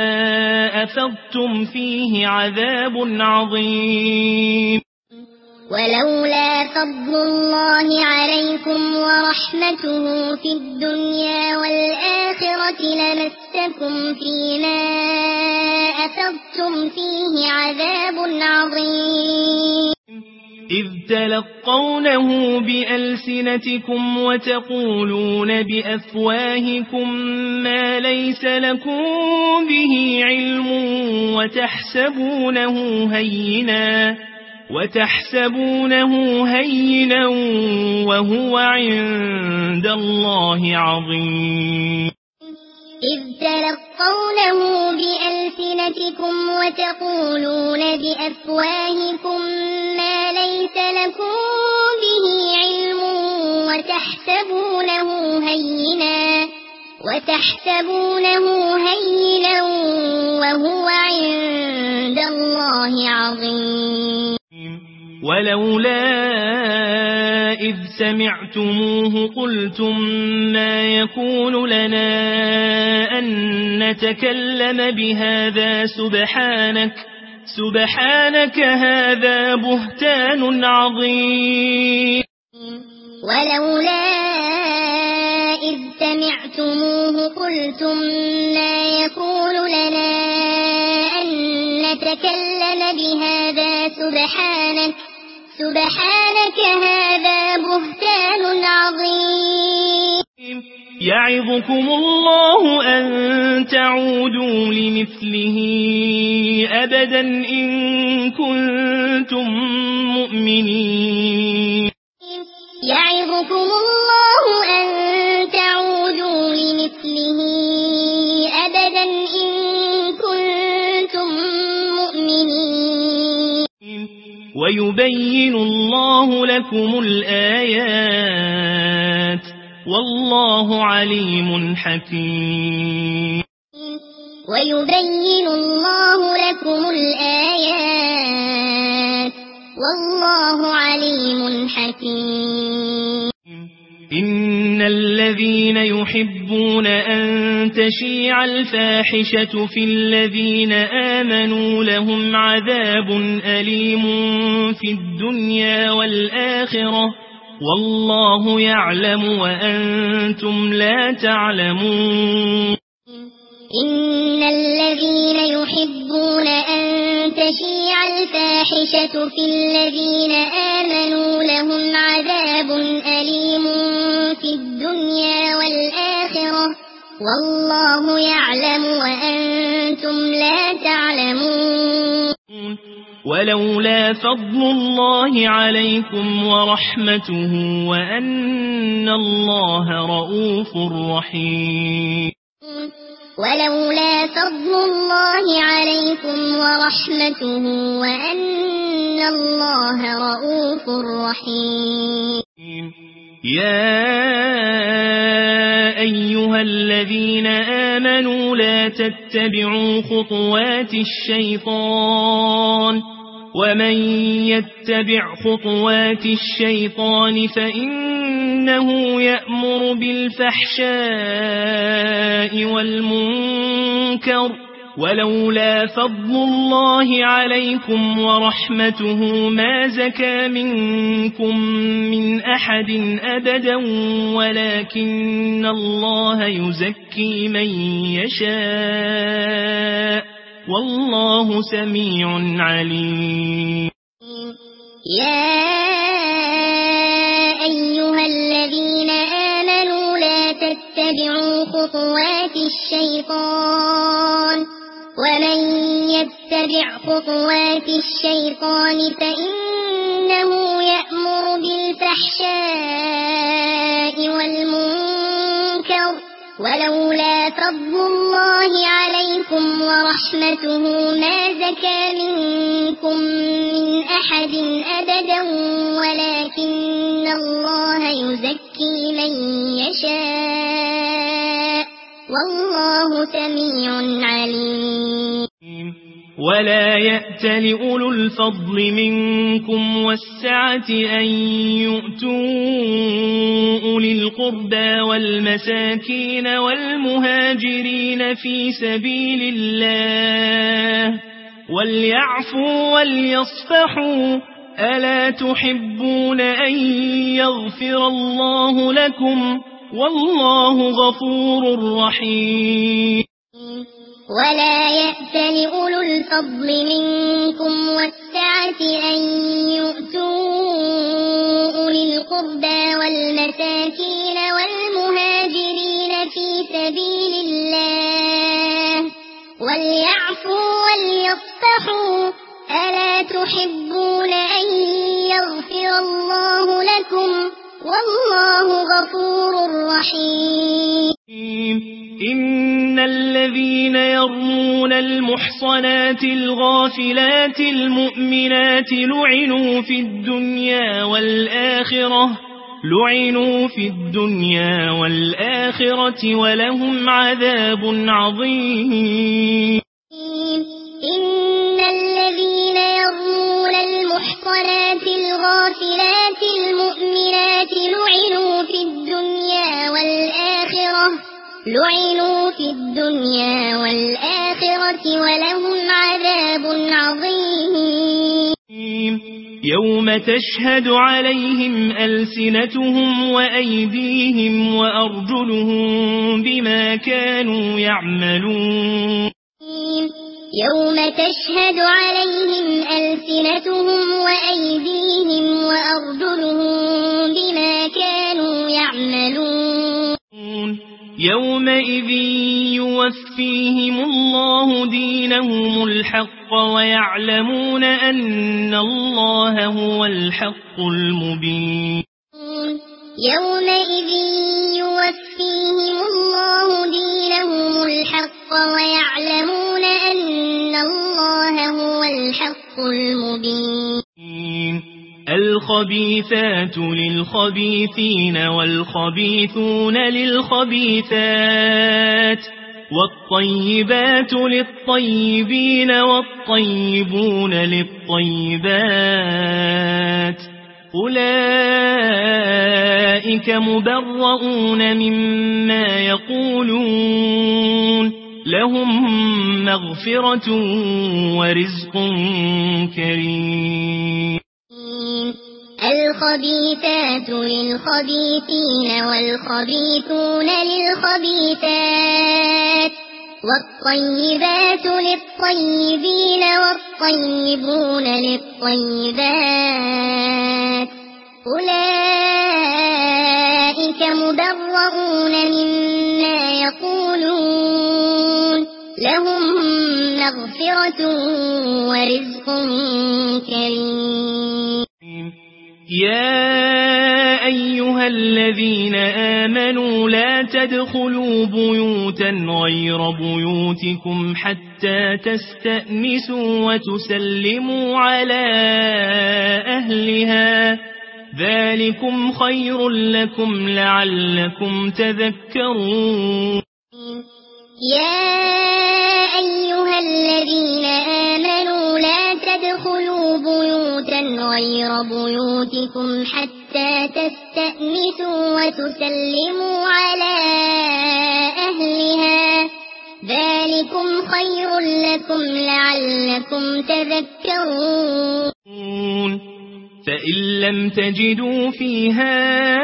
أفضتم فيه عذاب عظيم. ولولا فضل الله عليكم ورحمته في الدنيا والآخرة لمسكم فيما أفضتم فيه عذاب عظيم. إذ تلقونه بألسنتكم وتقولون بأفواهكم ما ليس لكم به علم وتحسبونه هينا وهو عند الله عظيم. إذ تلقونه بألسنتكم وتقولون بأفواهكم ما ليس لكم به علم وتحسبونه هينا وهو عند الله عظيم ولولا إذ سمعتموه قلتم ما يكون لنا أن نتكلم بهذا سبحانك هذا بهتان عظيم ولولا إذ سمعتموه قلتم ما يكون لنا أن نتكلم بهذا سبحانك هذا بهتان عظيم يعظكم الله أن تعودوا لمثله أبدا إن كنتم مؤمنين يعظكم الله أن تعودوا لمثله أبدا إن كنتم مؤمنين ويبين الله لكم الآيات والله عليم حكيم ويبين الله لكم الآيات والله عليم حكيم إن الذين يحبون أن تشيع الفاحشة في الذين آمنوا لهم عذاب أليم في الدنيا والآخرة والله يعلم وأنتم لا تعلمون إن الذين يحبون أن تشيع الفاحشة في الذين آمنوا لهم عذاب أليم في الدنيا والآخرة والله يعلم وأنتم لا تعلمون ولولا فضل الله عليكم ورحمته وأن الله رؤوف رحيم ولولا فضل الله عليكم ورحمته وأن الله رؤوف رحيم يا أيها الذين آمنوا لا تتبعوا خطوات الشيطان ومن يتبع خطوات الشيطان فإنه يأمر بالفحشاء والمنكر ولولا فضل الله عليكم ورحمته ما زكى منكم من أحد أبدا ولكن الله يزكي من يشاء والله سميع عليم يا أيها الذين آمنوا لا تتبعوا خطوات الشيطان ومن يتبع خطوات الشيطان فإنه يأمر بالفحشاء والمنكر ولولا فضل الله عليكم ورحمته ما زكى منكم من أحد أبدا ولكن الله يزكي من يشاء والله سميع عليم ولا يأت لأولو الفضل منكم والسعة أن يؤتوا أولي القربى والمساكين والمهاجرين في سبيل الله وليعفوا وليصفحوا ألا تحبون أن يغفر الله لكم والله غفور رحيم ولا يأت لأولو الفضل منكم والسعة أن يؤتوا أولي القربى والمساكين والمهاجرين في سبيل الله وليعفوا وليصفحوا ألا تحبون أن يغفر الله لكم والله غفور رحيم إن الذين يرمون المحصنات الغافلات المؤمنات لعنوا في الدنيا والآخرة لعنوا في الدنيا والآخرة ولهم عذاب عظيم. إن الذين يرمون المحصنات الغافلات المؤمنات لعنوا في الدنيا والآخرة ولهم عذاب عظيم. يوم تشهد عليهم ألسنتهم وأيديهم وأرجلهم بما كانوا يعملون. يوم تشهد عليهم ألسنتهم وأيديهم وأرجلهم بما كانوا يعملون. يومئذ يوفيهم الله دينهم الحق ويعلمون أن الله هو الحق المبين. يومئذ يوفيهم الله دينهم الحق ويعلمون أن الله هو الحق المبين. الخبيثات للخبيثين والخبيثون للخبيثات والطيبات للطيبين والطيبون للطيبات أولئك مبرؤون مما يقولون لهم مغفرة ورزق كريم. الخبيثات للخبيثين والخبيثون للخبيثات والطيبات للطيبين والطيبون للطيبات أولئك مبرؤون مما يقولون لهم مغفرة ورزق كريم. يا أيها الذين آمنوا لا تدخلوا بيوتا غير بيوتكم حتى تستأنسوا وتسلموا على أهلها ذلكم خير لكم لعلكم تذكرون. يا أيها الذين آمنوا لا تدخلوا بيوتا غير بيوتكم حتى تستأنسوا وتسلموا على أهلها ذلكم خير لكم لعلكم تذكرون. فإن لم تجدوا فيها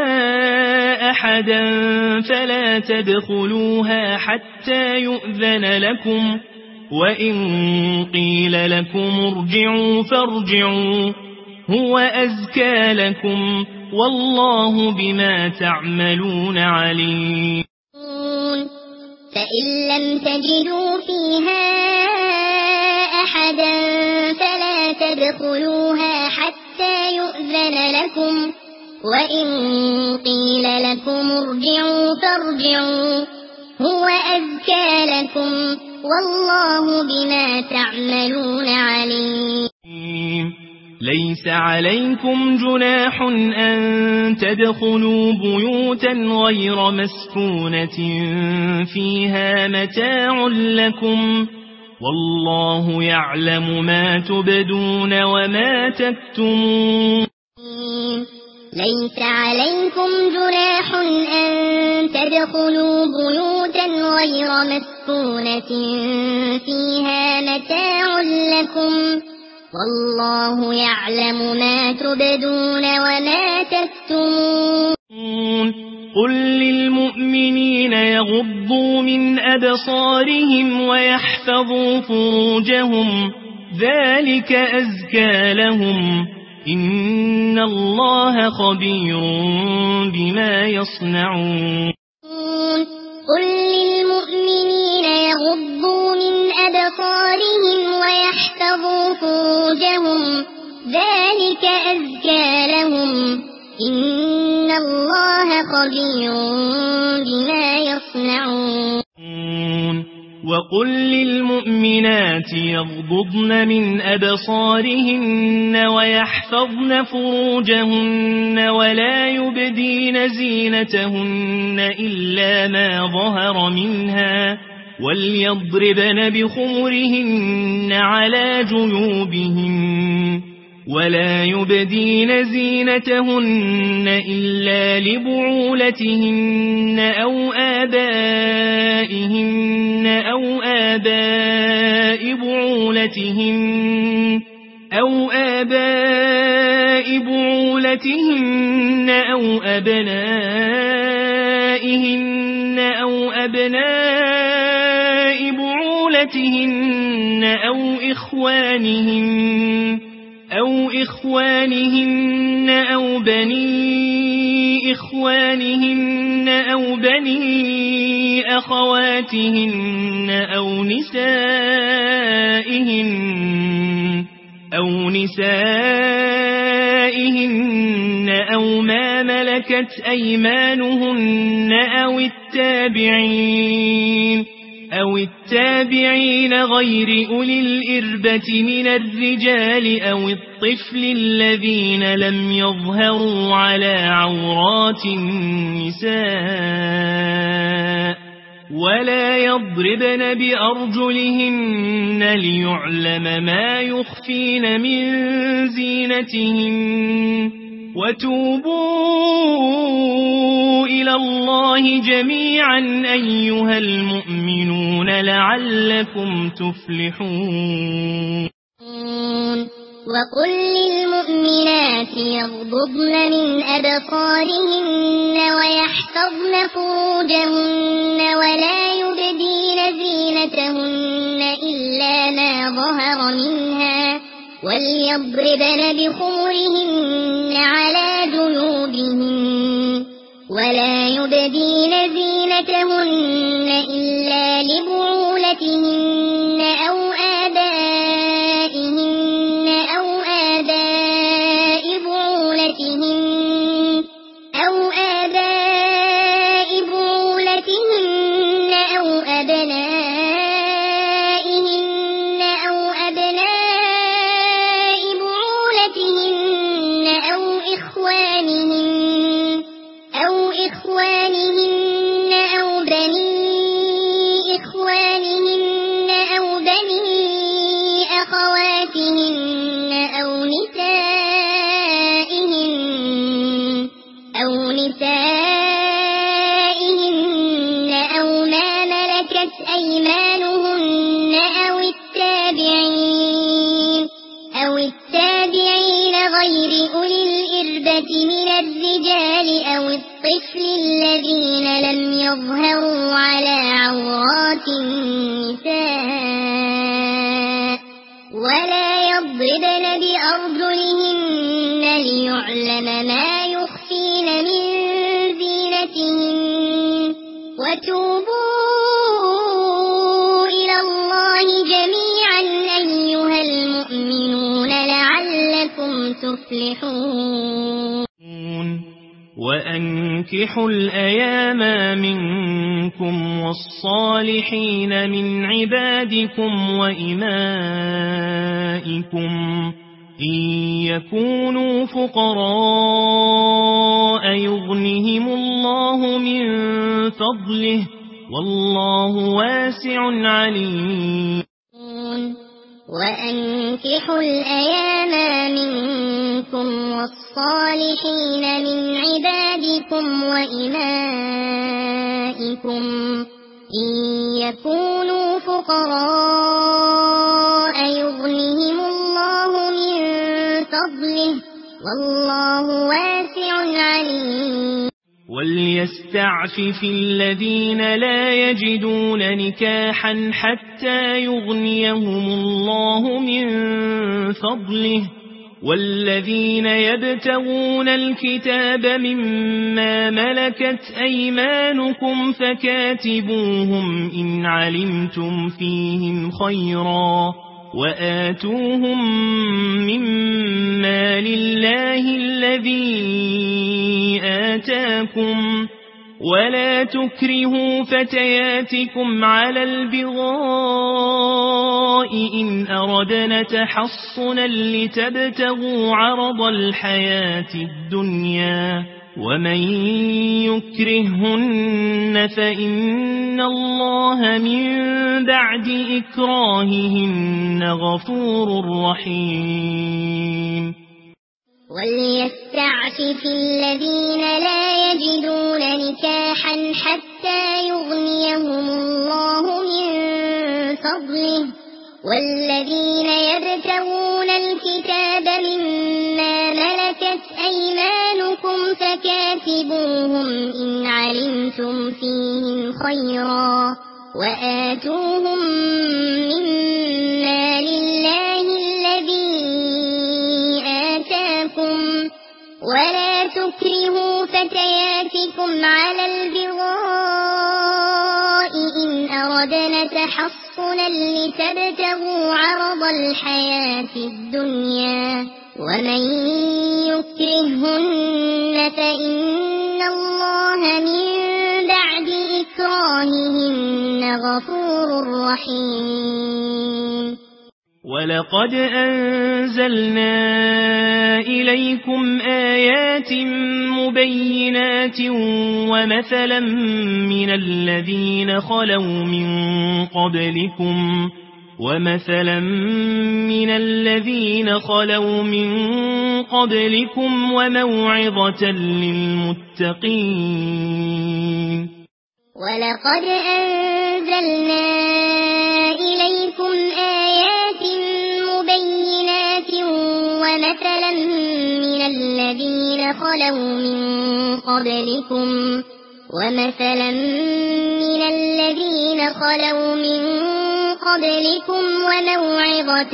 أحدا فلا تدخلوها حتى يؤذن لكم وإن قيل لكم ارجعوا فارجعوا هو أزكى لكم والله بما تعملون عليم. فإن لم تجدوا فيها أحدا فلا تدخلوها حتى يؤذن لكم وإن قيل لكم ارجعوا فارجعوا هو أزكى لكم والله بما تعملون عليم. ليس عليكم جناح أن تدخلوا بيوتا غير مسكونة فيها متاع لكم والله يعلم ما تبدون وما تكتمون. ليس عليكم جناح أن تدخلوا بيوتا غير مسكونة فيها متاع لكم والله يعلم ما تبدون وما تكتمون. قل للمؤمنين يغضوا من أبصارهم ويحفظوا فروجهم ذلك أزكى لهم إن الله خبير بما يصنعون. قل للمؤمنين يغضوا من أبصارهم ويحفظوا فروجهم ذلك أزكى لهم إن الله خبير بما يصنعون. وقل للمؤمنات يغضضن من أبصارهن ويحفظن فروجهن ولا يبدين زينتهن إلا ما ظهر منها وليضربن بخمرهن على جيوبهن ولا يبدين زينتهن إلا لبعولتهن أو آبائهن أو آباء بعولتهن أو أبنائهن أو أبناء بعولتهن أو إخوانهن أو بني إخوانهن أو بني أخواتهن أو نسائهن أو ما ملكت أيمانهن أو التابعين غير أولي الإربة من الرجال أو الطفل الذين لم يظهروا على عورات النساء ولا يضربن بأرجلهن ليعلم ما يخفين من زينتهن وتوبوا إلى الله جميعا أيها المؤمنون لعلكم تفلحون وقل للمؤمنات يغضضن من أبصارهن ويحفظن فروجهن ولا يبدين زينتهن إلا ما ظهر منها وليضربن بخمرهن على جيوبهن ولا يبدين زينتهن إلا لبعولتهن أو آبائهن أو آباء بعولتهن أو أبنائهن أو أبناء بعولتهن أو إخوانهن أو بني إخوانهن أو بني أخواتهن أو نسائهن أو ما ملكت أيمانهن أو التابعين غير أولي الإربة من الرجال أو الطفل الذين لم يظهروا على عورات النساء ولا يضربن بأرجلهن ليعلم ما يخفين من زينتهن وتوبوا إلى الله جميعا أيها المؤمنون لعلكم تفلحون وأنكحوا الأيام منكم والصالحين من عبادكم وإمائكم إن يكونوا فقراء يغنهم الله من فضله والله واسع عليم وأنكحوا الأيام منكم والصالحين من عبادكم وإمائكم إن يكونوا فقراء يغنهم الله من فضله والله واسع عليم وليستعفف الذين لا يجدون نكاحا حتى يغنيهم الله من فضله والذين يبتغون الكتاب مما ملكت أيمانكم فكاتبوهم إن علمتم فيهم خيرا وآتوهم مما لله الذي آتاكم ولا تكرهوا فتياتكم على البغاء إن أردنا تحصنا لتبتغوا عرض الحياة الدنيا ومن يكرهن فإن الله من بعد إكراههن غفور رحيم. وليستعفف الذين لا يجدون نكاحا حتى يغنيهم الله من فضله والذين يبتغون الكتاب مما ملكت أيمانكم فكاتبوهم إن علمتم فيهم خيرا وآتوهم مما لله الذي آتاكم ولا تكرهوا فتياتكم على البغاء إن أردنا تحصنا لتبتغوا عرض الحياة الدنيا ومن يكرهن فإن الله من بعد إكراههن غفور رحيم. ولقد أنزلنا إليكم آيات مبينات ومثلا من الذين خلوا من قبلكم وموعظة للمتقين. ولقد أنزلنا إليكم آيات مبينات ومثلا من الذين خلوا من قبلكم وموعظة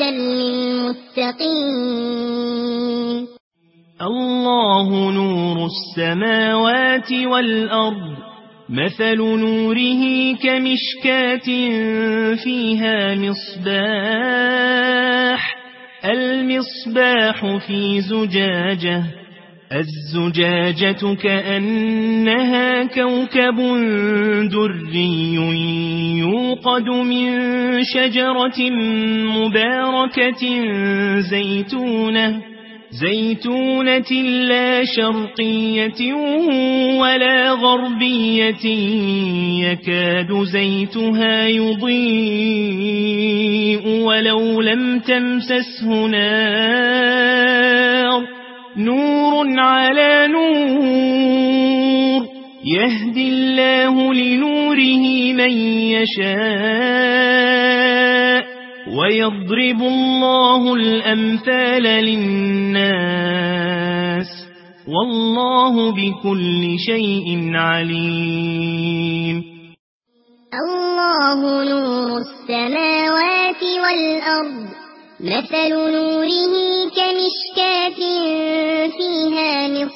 للمتقين. الله نور السماوات والأرض مثل نوره كمشكاة فيها مصباح المصباح في زجاجة الزجاجة كأنها كوكب دري يوقد من شجرة مباركة زيتونة لا شرقية ولا غربية يكاد زيتها يضيء ولو لم تمسسه نور على نور يهدي الله لنوره من يشاء ويضرب الله الأمثال للناس والله بكل شيء عليم. الله نور السماوات والأرض مثل نوره كمشكاة فيها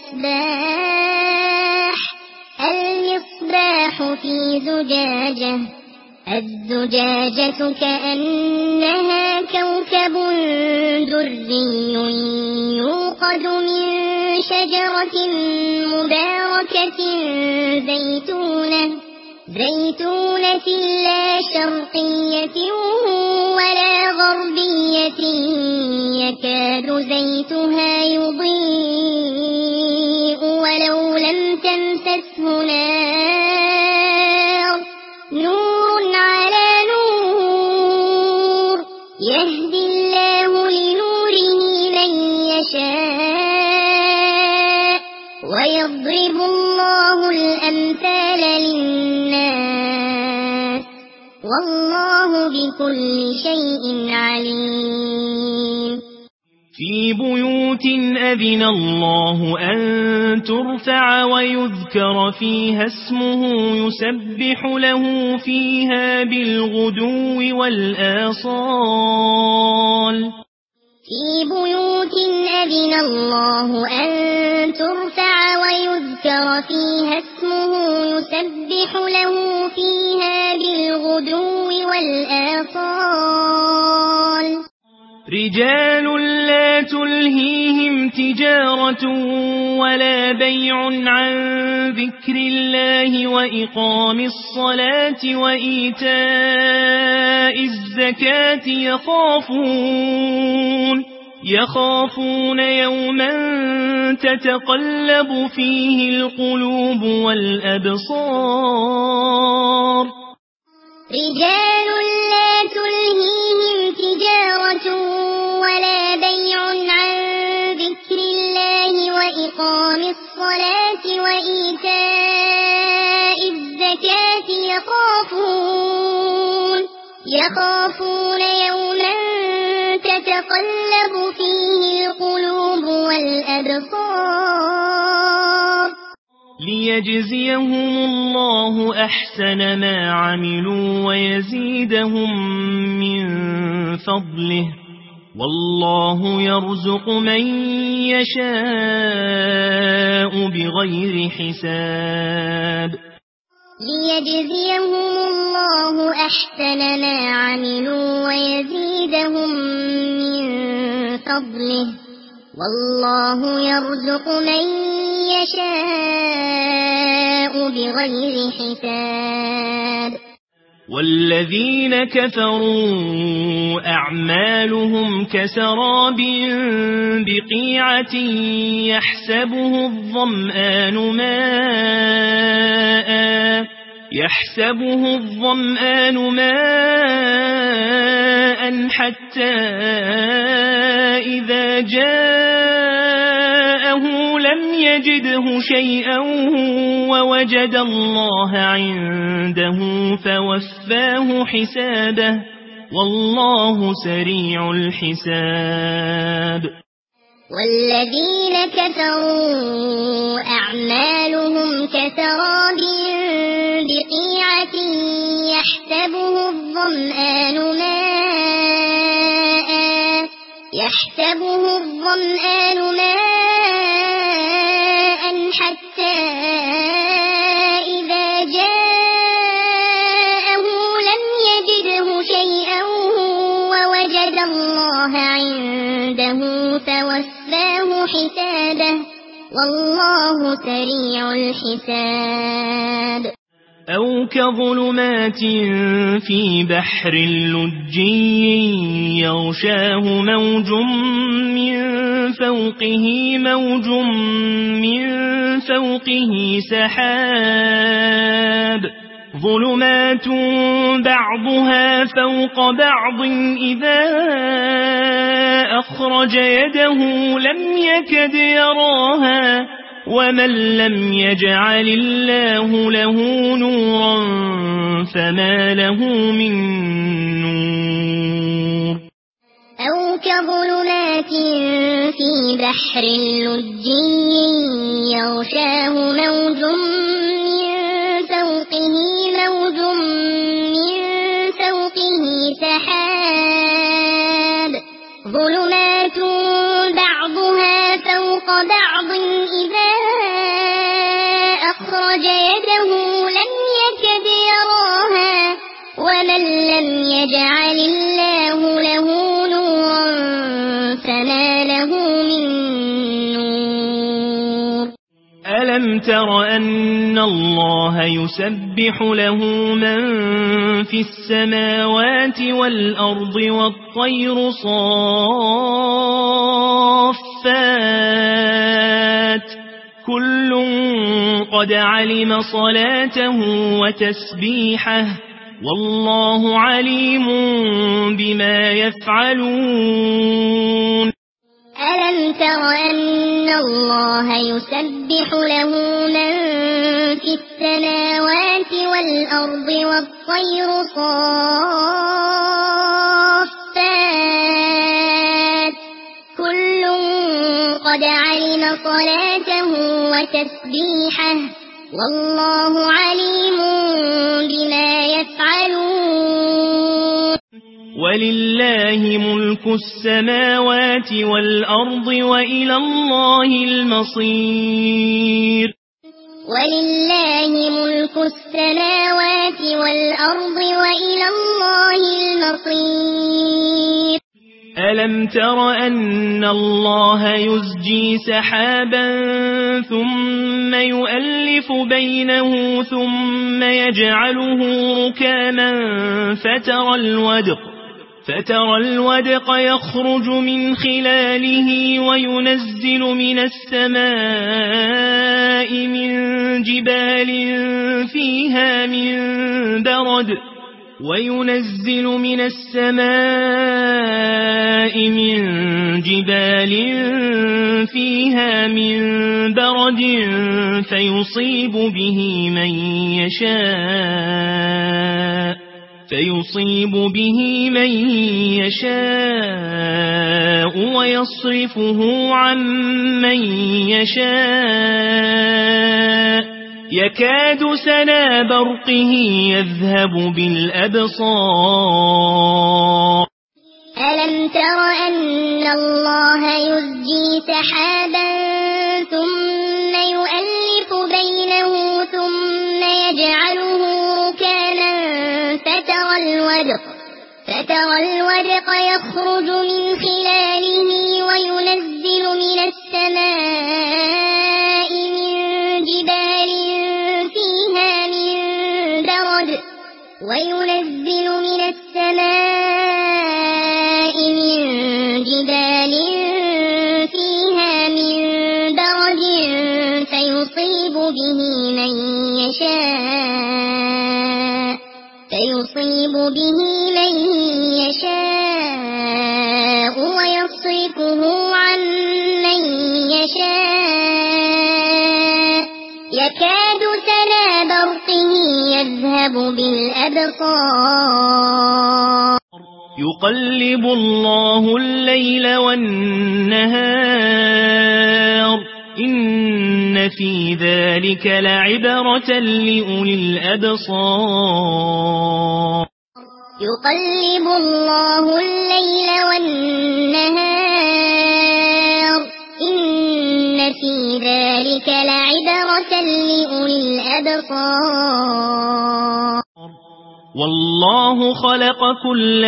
مصباح المصباح في زجاجة الزجاجة كأنها كوكب دري يوقد من شجرة مباركة زيتونة لا شرقية ولا غربية يكاد زيتها يضيء ولو لم تمسسه نور على نور يهدي الله لنوره من يشاء ويضرب الله الأمثال للناس والله بكل شيء عليم. في بيوت أذن الله أن ترفع ويذكر فيها اسمه يسبح له فيها بالغدو والآصال. في بيوت أذن الله أن ترفع ويذكر فيها اسمه يسبح له فيها بالغدو والآصال. رجال لا تلهيهم تجارة ولا بيع عن ذكر الله وإقام الصلاة وإيتاء الزكاة يخافون يوما تتقلب فيه القلوب والأبصار. رجال لا تلهيهم تجارة ولا بيع عن ذكر الله وإقام الصلاة وإيتاء الزكاة يخافون يوما تتقلب فيه القلوب والأبصار. ليجزيهم الله أحسن ما عملوا ويزيدهم من فضله والله يرزق من يشاء بغير حساب. ليجزيهم الله أحسن ما عملوا ويزيدهم من فضله والله يرزق من يشاء بغير حساب. والذين كفروا أعمالهم كسراب بقيعة يحسبه الظمآن ماء حتى إذا جاءه لم يجده شيئا ووجد الله عنده فوفاه حسابه والله سريع الحساب. والذين كفروا أعمالهم كسراب بقيعة يحسبه الظمآن ماء حتى إذا جاءه لم يجده شيئا ووجد الله عنده فوفاه حسابه والله سريع الحساب. أو كظلمات في بحر لجي يغشاه موج من فوقه سحاب ظلمات بعضها فوق بعض إذا أخرج يده لم يكد يراها ومن لم يجعل الله له نورا فما له من نور. أو كظلمات في بحر لجي يغشاه موج من فوقه سحاب ظلمات بعضها فوق بعض إذا أخرج يده لم يكد يراها ومن لم يجعل الله له نورا فما له من نور. ألم تر أن الله يسبح له من في السماوات والأرض والطير صافات كل قد علم صلاته وتسبيحه والله عليم بما يفعلون. ألم تر أن الله يسبح له من في السماوات والأرض والطير صافات كل قد علم صلاته وتسبيحه والله عليم بما يفعلون. ولله ملك السماوات والأرض وإلى الله المصير. ولله ملك السماوات والأرض وإلى الله المصير. ألم تر أن الله يزجي سحابا ثم يؤلف بينه ثم يجعله ركاما فترى الودق يخرج من خلاله وينزل من السماء من جبال فيها من برد فيصيب به من يشاء ويصرفه عن من يشاء يكاد سنا برقه يذهب بالأبصار ألم تر أن الله يزجي سحابا ثم يؤلف بينه ثم يجعله ركاما فترى الودق يخرج من خلاله وينزل من السماء من جبال فيها من برد فيصيب به من يشاء ويصرفه عن من يشاء يكاد سنا برقه يذهب بالأبصار يقلب الله الليل والنهار إن في ذلك لعبرة لأولي الأبصار يقلب الله الليل والنهار إن في ذلك لعبرة لأولي الأبصار والله خلق كل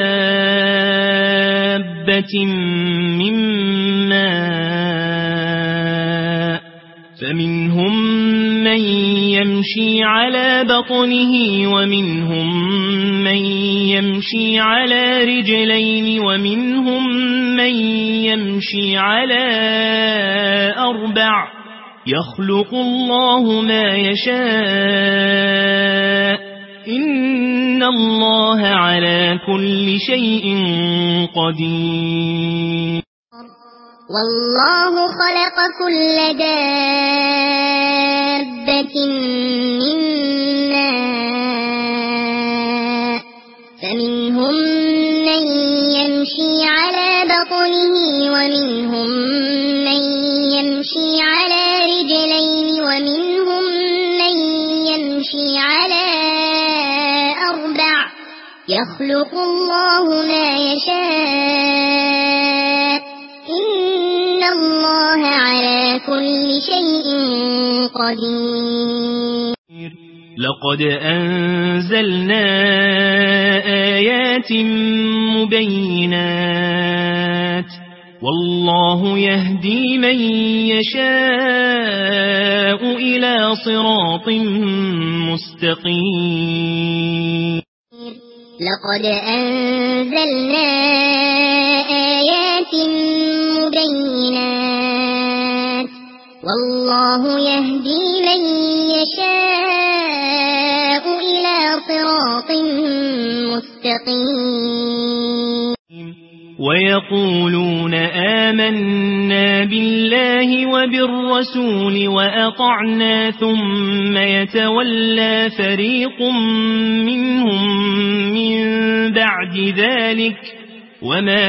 دابة من ماء فمنهم من يمشي على بطنه ومنهم من يمشي على رجلين ومنهم من يمشي على أربع يخلق الله ما يشاء إن الله على كل شيء قدير والله خلق كل دابة من ماء فمنهم من يمشي على بطنه ومنهم من يمشي على رجلين ومنهم من يمشي على أربع يخلق الله ما يشاء إن الله على كل شيء قدير لقد أنزلنا آيات مبينات والله يهدي من يشاء إلى صراط مستقيم لقد أنزلنا آيات مبينات والله يهدي من يشاء إلى صراط مستقيم ويقولون آمنا بالله وبالرسول وأطعنا ثم يتولى فريق منهم من بعد ذلك وما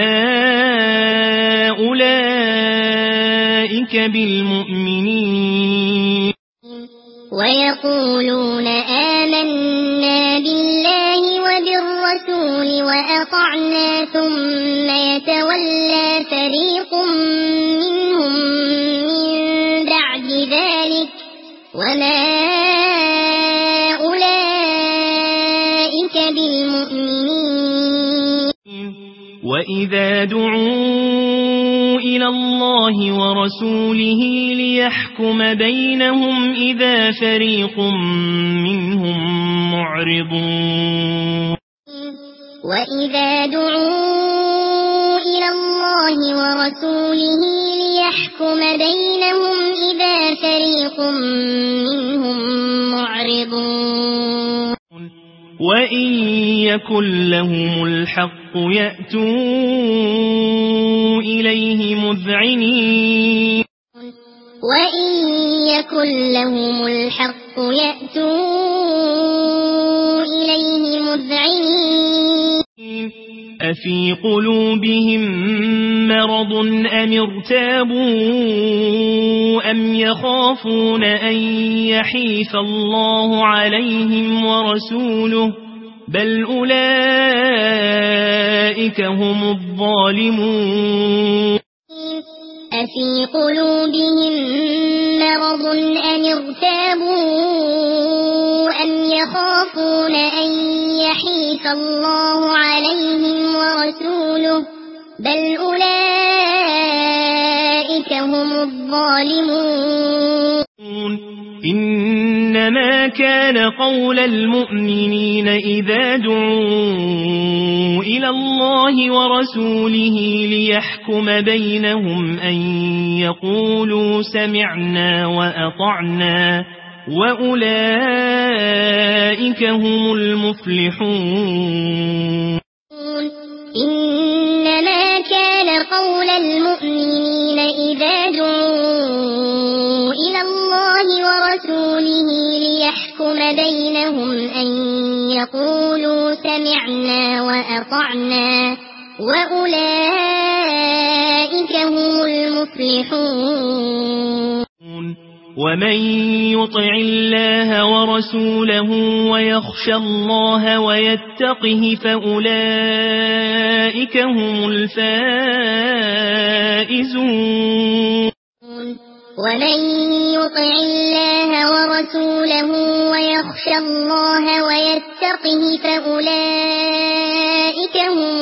أولئك بالمؤمنين ويقولون آمنا بالله وبالرسول وأطعنا ثم يتولى فريق منهم من بعد ذلك وما أولئك بالمؤمنين وإذا دعوا إلى الله ورسوله ليحكم بينهم إذا فريق منهم معرضون وإذا دعوا إلى الله ورسوله ليحكم بينهم إذا فريق منهم معرضون وإن يكن لهم الحق يأتوا إليه مذعنين وإن يكن لهم الحق يأتوا إليه مذعنين أفي قلوبهم مرض أم ارتابوا أم يخافون أن يحيف الله عليهم ورسوله بل أولئك هم الظالمون أفي قلوبهم مرض أم ارتابوا أم يخافون أن يحيف الله عليهم ورسوله بل أولئك هم الظالمون إنما كان قول المؤمنين إذا دعوا إلى الله ورسوله ليحكم بينهم أن يقولوا سمعنا وأطعنا وأولئك هم المفلحون إنما كان قول المؤمنين إذا دعوا إلى الله ورسوله ليحكم بينهم أن يقولوا سمعنا وأطعنا وأولئك هم المفلحون ومن يطع الله ورسوله ويخشى الله ويتقه فأولئك هم الفائزون ومن يطع الله ورسوله ويخشى الله ويتقه فأولئك هم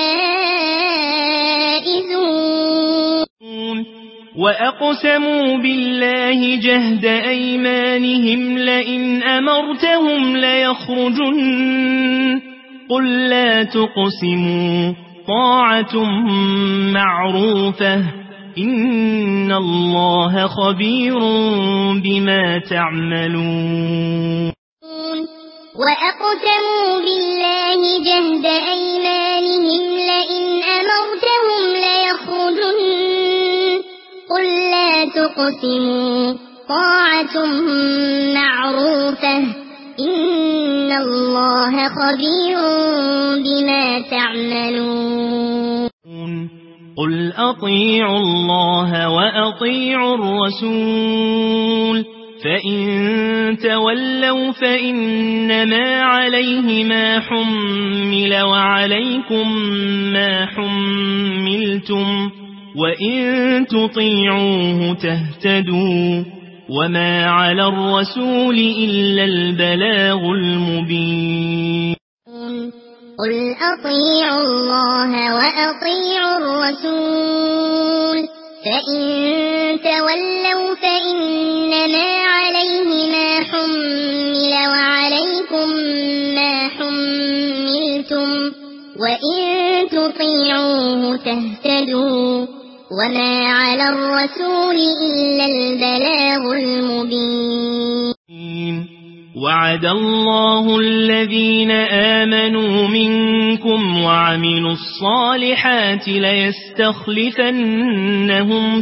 الفائزون وأقسموا بالله جهد أيمانهم لئن أمرتهم ليخرجن قل لا تقسموا طاعة معروفة إن الله خبير بما تعملون وأقسموا بالله جهد أيمانهم لئن أمرتهم ليخرجن قل لا تقسموا طاعة معروفة إن الله خبير بما تعملون قل أطيعوا الله وأطيعوا الرسول فإن تولوا فإنما عليه ما حمل وعليكم ما حملتم وإن تطيعوه تهتدوا وما على الرسول إلا البلاغ المبين قل أطيعوا الله وأطيعوا الرسول فإن تولوا فإنما عليه ما حمل وعليكم ما حملتم وإن تطيعوه تهتدوا وما على الرسول إلا البلاغ المبين وعد الله الذين آمنوا منكم وعملوا الصالحات ليستخلفنهم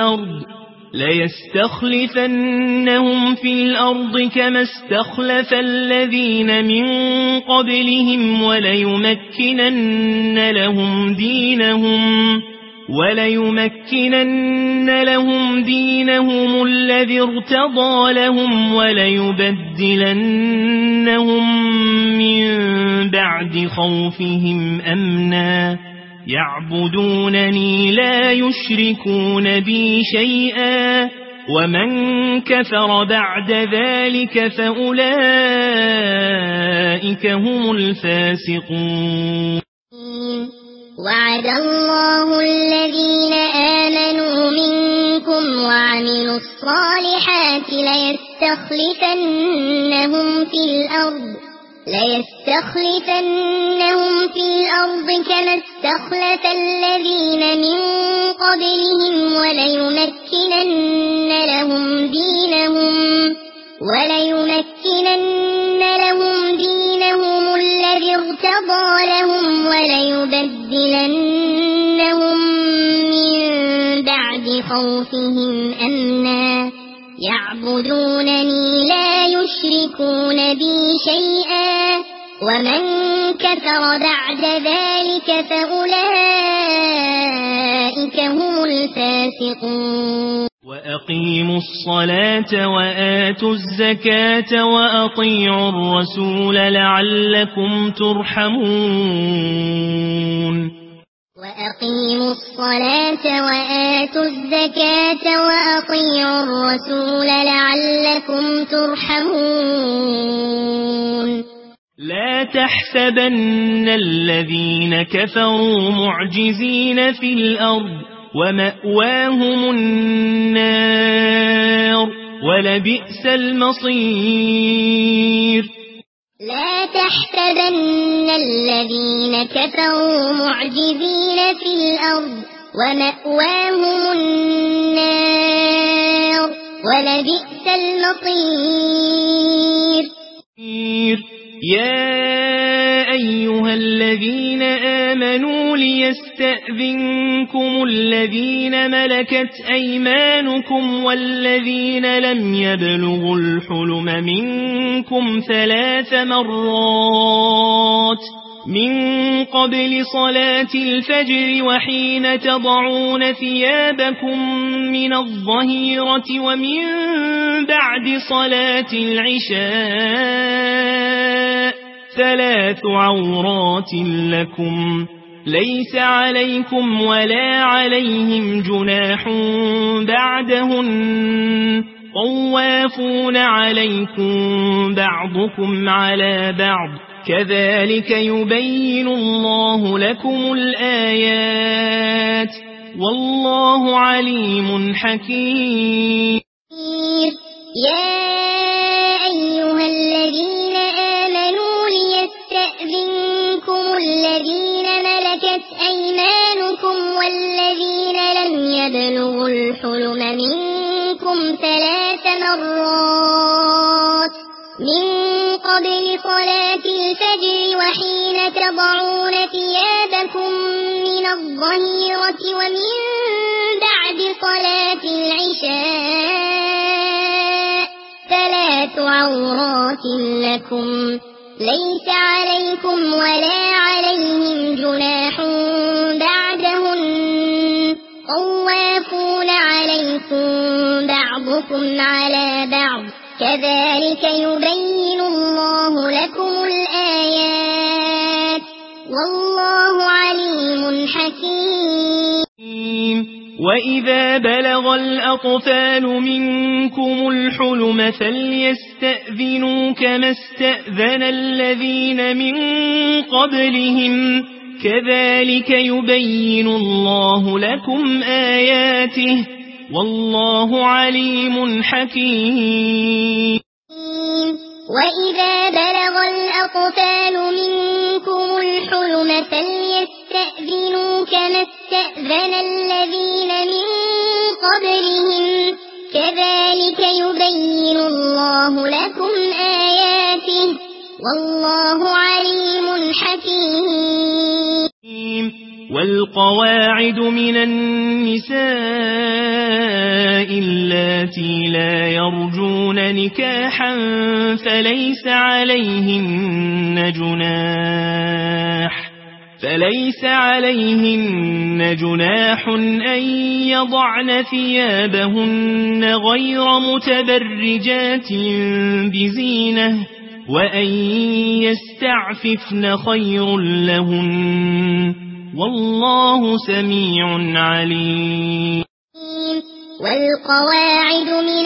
في الأرض كما استخلف الذين من قبلهم وليمكنن لهم دينهم الذي ارتضى لهم وليبدلنهم من بعد خوفهم أمنا يعبدونني لا يشركون بي شيئا ومن كفر بعد ذلك فأولئك هم الفاسقون وعد الله الذين آمنوا منكم وعملوا الصالحات ليستخلفنهم في الأرض كما استخلف الذين من قبلهم وليمكنن لهم دينهم الذي ارتضى لهم وليبدلنهم من بعد خوفهم أمنا يعبدونني لا يشركون بي شيئا ومن كفر بعد ذلك فأولئك هم الفاسقون وأقيموا الصلاة وآتوا الزكاة وأطيعوا الرسول لعلكم ترحمون وأقيموا الصلاة وآتوا الزكاة وأطيعوا الرسول لعلكم ترحمون لا تحسبن الذين كفروا معجزين في الأرض ومأواهم النار ولبئس المصير لا تحسبن الذين كفروا معجزين في الأرض ومأواهم النار ولبئس المصير يا أيها الذين آمنوا ليستأذنكم الذين ملكت أيمانكم والذين لم يبلغوا الحلم منكم 3 مرات من قبل صلاة الفجر وحين تضعون ثيابكم من الظهيرة ومن بعد صلاة العشاء 3 عورات لكم ليس عليكم ولا عليهم جناح بعدهن طوافون عليكم بعضكم على بعض كذلك يبين الله لكم الآيات والله عليم حكيم يا أيها الذين آمنوا ليستأذنكم الذين ملكت أيمانكم والذين لم يبلغوا الحلم منكم 3 مرات من قبل صلاة الفجر وحين تضعون ثيابكم من الظهيرة ومن بعد صلاة العشاء 3 عورات لكم ليس عليكم ولا عليهم جناح بعدهن طوافون عليكم بعضكم على بعض كذلك يبين الله لكم الآيات والله عليم حكيم وإذا بلغ الأطفال منكم الحلم فليستأذنوا كما استأذن الذين من قبلهم كذلك يبين الله لكم آياته والله عليم حكيم وإذا بلغ الأطفال منكم الحلم فليستأذنوا كما استأذن الذين من قبلهم كذلك يبين الله لكم آياته والله عليم حكيم والقواعد من النساء اللاتي لا يرجون نكاحا فليس عليهن جناح أن يضعن ثيابهن غير متبرجات بزينة وأن يستعففن خير لهن والله سميع عليم والقواعد من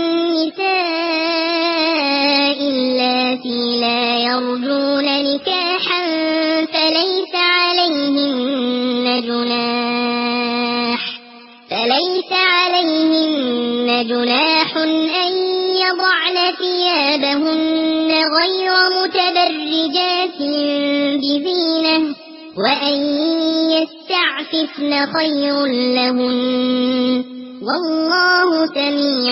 النساء اللاتي لا يرجون نكاحا فليس فليس عليهن جناح أن يضعن ثيابهن غير متبرجات بزينة وأن يستعففن خير لهن والله سميع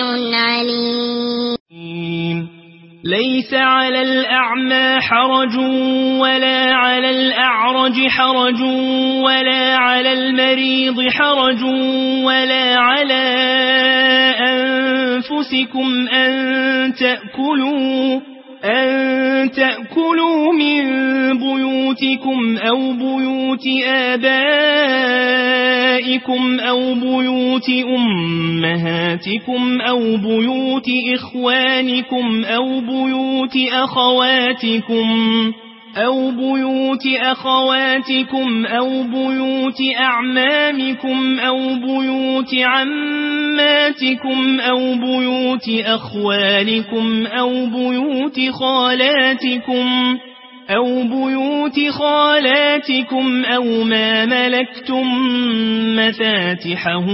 عليم. ليس على الأعمى حرج ولا على الأعرج حرج ولا على المريض حرج ولا على أنفسكم أن تأكلوا من بيوتكم أو بيوت آبائكم أو بيوت أمهاتكم أو بيوت إخوانكم أو بيوت أخواتكم أو بيوت أعمامكم أو بيوت عماتكم أو بيوت أخوالكم أو بيوت خالاتكم أو ما ملكتم مفاتحه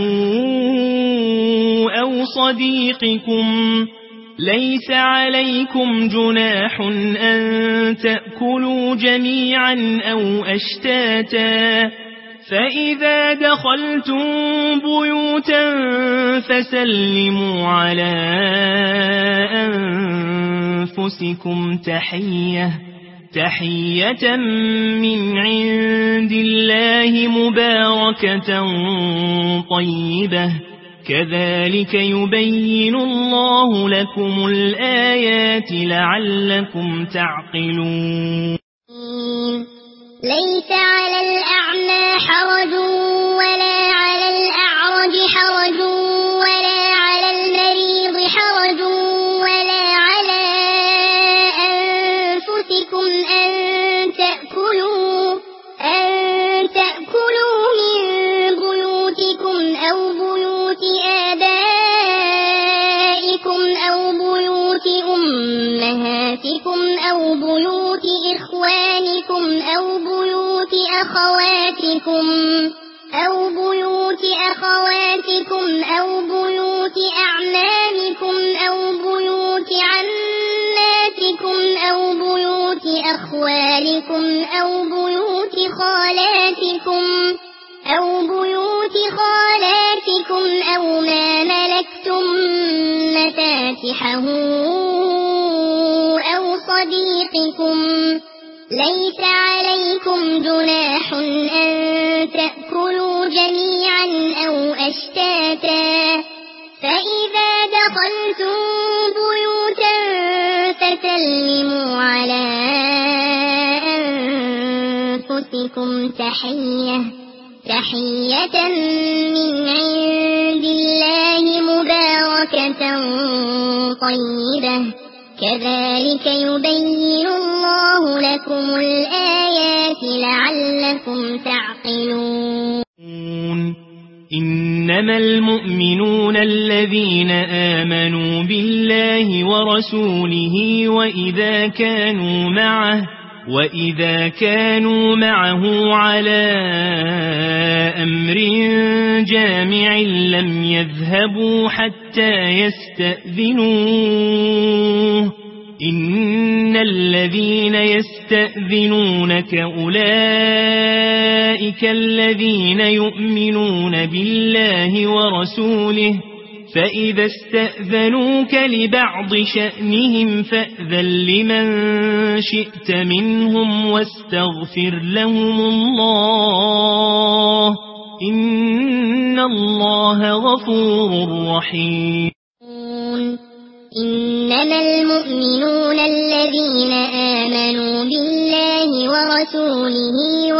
أو صديقكم. ليس عليكم جناح أن تأكلوا جميعا أو أشتاتا فإذا دخلتم بيوتا فسلموا على أنفسكم تحية من عند الله مباركة طيبة كذلك يبين الله لكم الآيات لعلكم تعقلون. ليس على الأعمى حرج ولا على الأعرج حرج ولا على المريض حرج ولا على أنفسكم أن تأكلوا من بيوتكم أو بيوت آبائكم أو بيوت أمهاتكم أو بيوت إخوانكم أو بيوت أخواتكم أو بيوت أعمامكم أو بيوت عماتكم أو بيوت أخوالكم أو بيوت خالاتكم أو ما ملكتم مفاتحه أو صديقكم. ليس عليكم جناح أن تأكلوا جميعا أو أشتاتا فإذا دخلتم بيوتا فسلموا على أنفسكم تحية من عند الله مباركة طيبة كذلك يبين الله لكم الآيات لعلكم تعقلون. إنما المؤمنون الذين آمنوا بالله ورسوله وإذا كانوا معه على أمر جامع لم يذهبوا حتى يستأذنوه. إن الذين يستأذنونك أولئك الذين يؤمنون بالله ورسوله فإذا استأذنوك لبعض شأنهم فأذن لمن شئت منهم واستغفر لهم الله إن الله غفور رحيم. إنما المؤمنون الذين آمنوا بالله ورسوله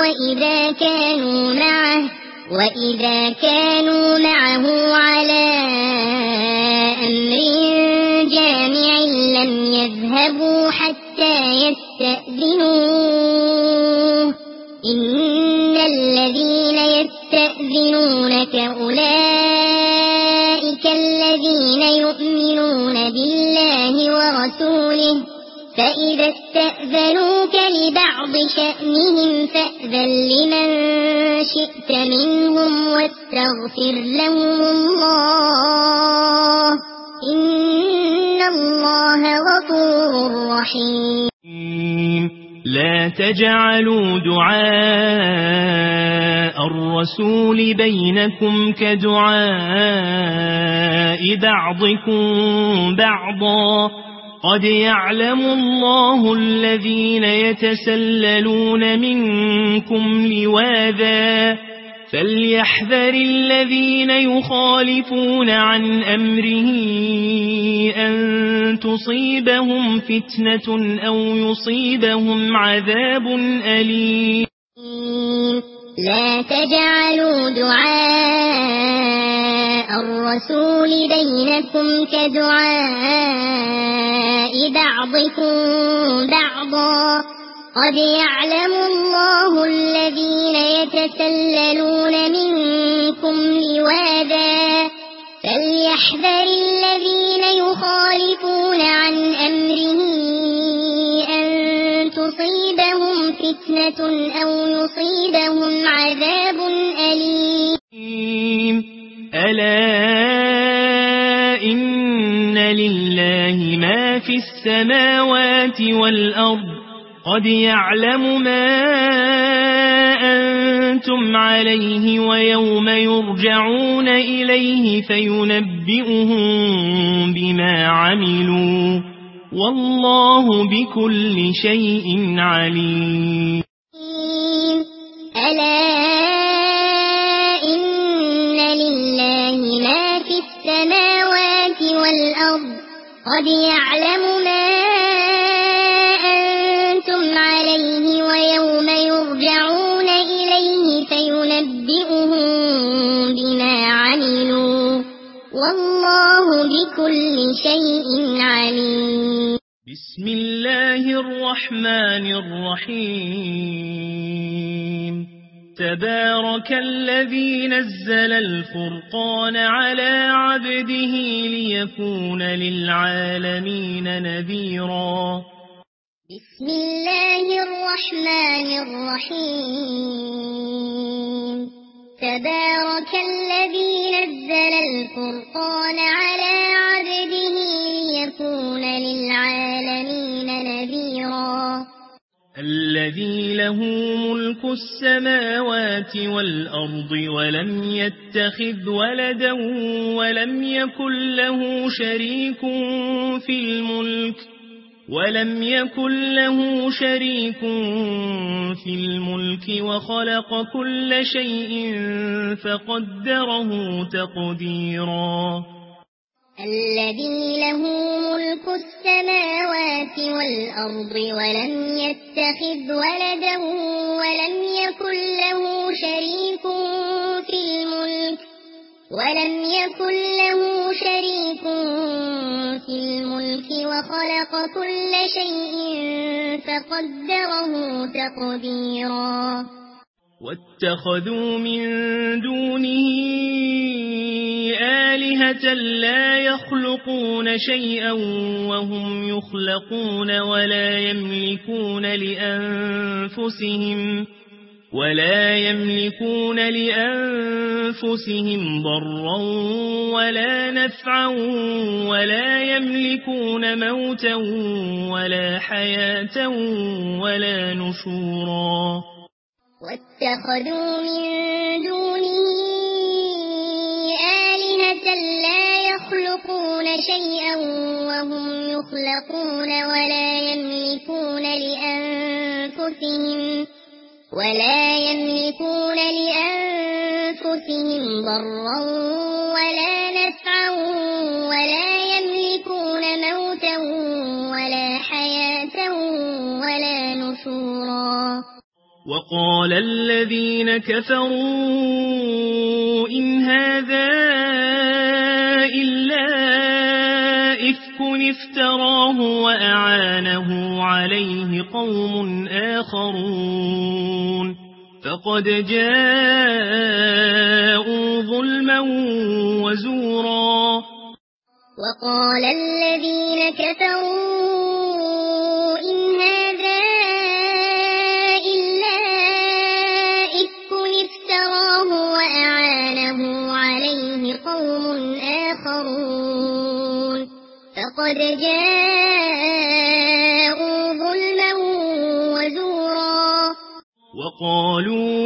وإذا كانوا معه على أمر جامع لم يذهبوا حتى يستأذنوه. إن الذين يستأذنونك أولئك الذين يؤمنون بالله ورسوله فإذا استأذنوك لبعض شأنهم فأذن لمن شئت منهم واستغفر لهم الله إن الله غفور رحيم. لا تجعلوا دعاء الرسول بينكم كدعاء بعضكم بعضا قد يعلم الله الذين يتسللون منكم لواذا فليحذر الذين يخالفون عن أمره أن تصيبهم فتنة أو يصيبهم عذاب أليم. لا تجعلوا دعاء الرسول بينكم كدعاء بعضكم بعضا قد يعلم الله الذين يتسللون منكم لواذا فليحذر الذين يخالفون عن أمره أن تصيبهم فتنة أو يصيبهم عذاب أليم. ألا إن لله ما في السماوات والأرض قد يعلم ما أنتم عليه ويوم يرجعون إليه فينبئهم بما عملوا والله بكل شيء عليم. ألا إن لله ما في السماوات والأرض قد يعلم ما أنتم عليه ويوم يرجعون إليه فينبئهم بما عملوا والله بكل شيء عليم. بسم الله الرحمن الرحيم. تبارك الذي نزل الفرقان على عبده ليكون للعالمين نذيرا. بسم الله الرحمن الرحيم. تبارك الذي نزل الفرقان على عبده ليكون للعالمين نذيرا. الذي له ملك السماوات والأرض ولم يتخذ ولدا ولم يكن له شريك في الملك وخلق كل شيء فقدره تقديرا. الذي له ملك السماوات والأرض ولم يتخذ ولدا ولم يكن له شريك في الملك وخلق كل شيء فقدره تقديرا. واتخذوا من دونه آلهة لا يخلقون شيئا وهم يخلقون ولا يملكون لأنفسهم ضرا ولا نفعا ولا يملكون موتا ولا حياة ولا نشورا. واتخذوا من دونه آلهة لا يخلقون شيئا وهم يخلقون ولا يملكون لأنفسهم ضرا ولا نفعا ولا يملكون موتا ولا حياة ولا نشورا. وقال الذين كفروا إن هذا إلا إفك افتراه وأعانه عليه قوم آخرون فقد جاءوا ظلما وزورا. وقال الذين كفروا قوم آخرون فقد جاءوا ظلما وزورا وقالوا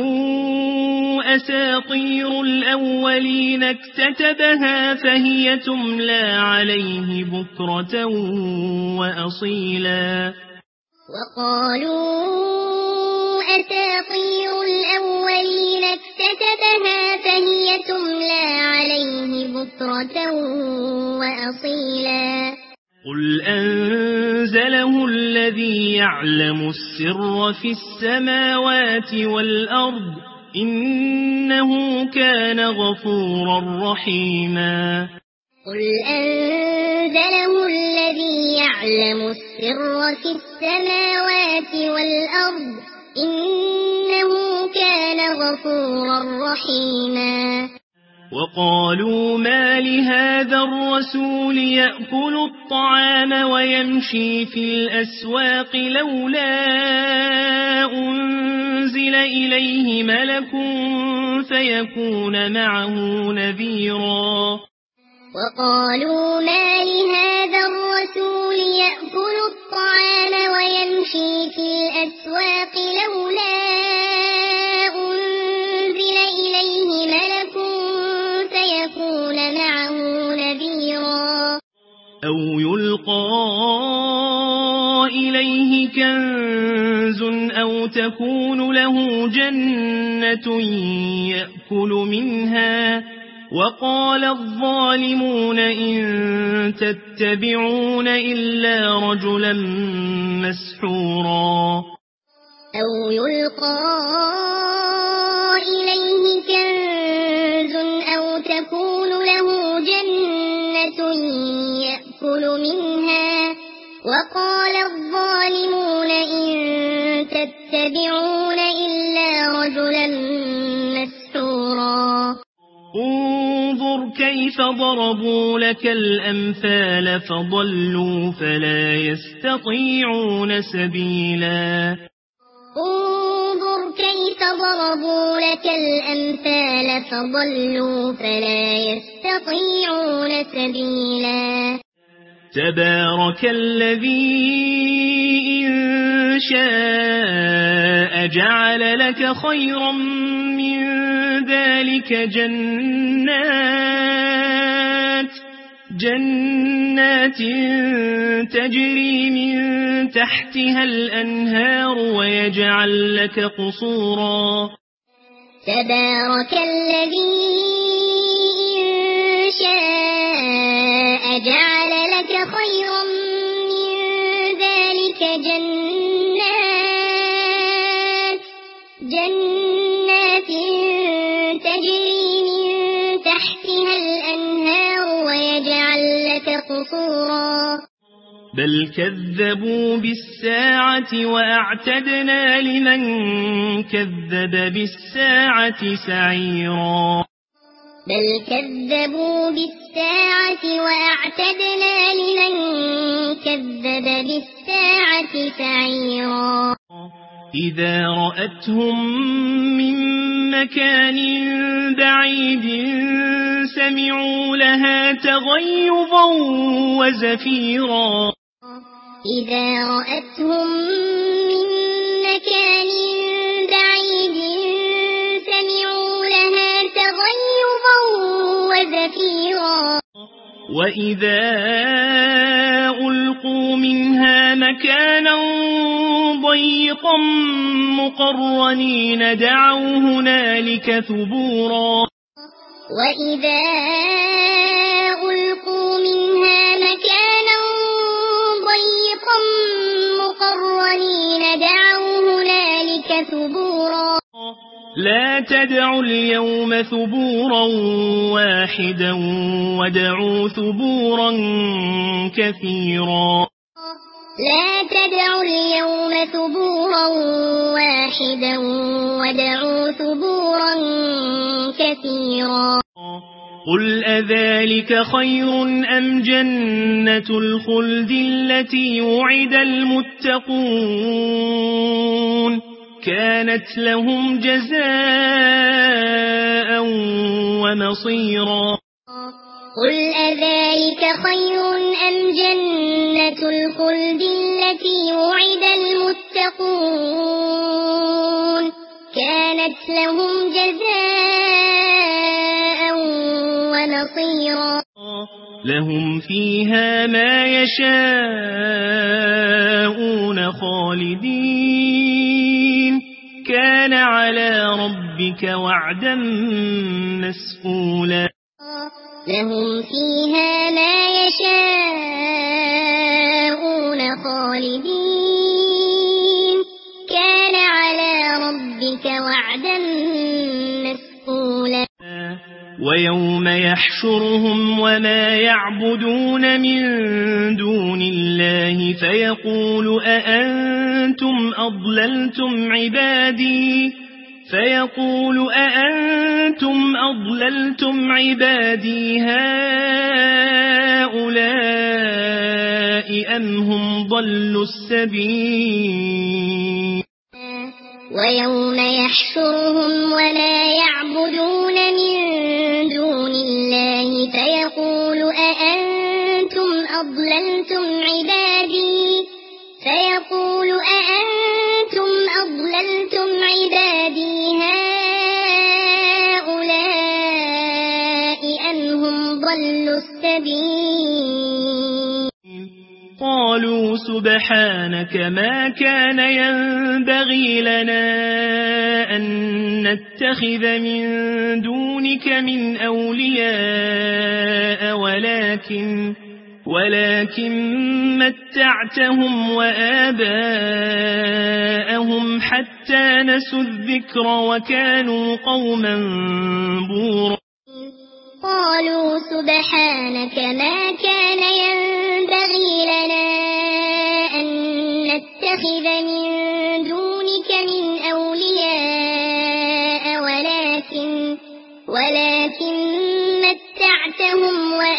أساطير الأولين اكتتبها فهي تملى عليه بكرة وأصيلا وقالوا أساطير الأولين اكتتبها فهي تملى عليه بكرة وأصيلا قل أنزله الذي يعلم السر في السماوات والأرض إنه كان غفورا رحيما قل أنزله الذي يعلم السر في السماوات والأرض إنه كان غفورا رحيما وقالوا ما لهذا الرسول يأكل الطعام ويمشي في الأسواق لولا أنزل إليه ملك فيكون معه نذيرا وقالوا ما لهذا الرسول يأكل الطعام ويمشي في الأسواق لولا أنزل إليه ملك فيكون معه نذيرا أو يلقى إليه كنز أو تكون له جنة يأكل منها وقال الظالمون إن تتبعون إلا رجلا مسحورا أو يلقى إليه كنز أو تكون له جنة يأكل منها وقال الظالمون إن تتبعون إلا رجلا مسحورا انظر كيف ضربوا لك الأمثال فضلوا فلا يستطيعون سبيلا انظر كيف ضربوا لك الأمثال فضلوا فلا يستطيعون سبيلا تبارك الذي إن شاء جعل لك خيرا من ذلك جنات تجري من تحتها الأنهار ويجعل لك قصورا تبارك الذي إن شاء جعل لك خيرا من ذلك جنات تجري من تحتها الأنهار ويجعل لك قصورا بل كذبوا بالساعة وأعتدنا لمن كذب بالساعة سعيرا بل كذبوا بالساعة وأعتدنا لمن كذب بالساعة سعيرا إذا رأتهم من مكان بعيد سمعوا لها تغيظا وزفيرا إذا رأتهم من مكان بعيد سمعوا لها تغيظا وزفيرا وإذا ألقوا منها مكانا ضيقا مقرنين دعوا هنالك ثبورا وإذا ألقوا منها مكانا ضيقا مقرنين دعوا هنالك ثبورا لا تدعوا اليوم ثبورا واحدا ودعوا ثبورا كثيرا لا تدعوا اليوم ثبورا واحدا ودعوا ثبورا كثيرا قل أذلك خير أم جنة الخلد التي وعد المتقون كانت لهم جزاء ومصيرا قل أذلك خير أم جنة الخلد التي وعد المتقون كانت لهم جزاء ونصيرا لهم فيها ما يشاءون خالدين كان على ربك وعدا مسئولا لهم فيها ما يشاءون خالدين كان على ربك وعدا مسئولا ويوم يحشرهم وما يعبدون من دون الله فيقول أأنتم أضللتم عبادي هؤلاء أم هم ضلوا السبيل ويوم يحشرهم وما يعبدون من دون الله فيقول أأنتم أضللتم عبادي هؤلاء أم هم ضلوا السبيل قالوا سبحانك ما كان ينبغي لنا أن نتخذ من دونك من أولياء ولكن متعتهم وآباءهم حتى نسوا الذكر وكانوا قوما بورا قالوا سبحانك ما كان ينبغي لنا أن نتخذ من دونك من أولياء ولكن متعتهم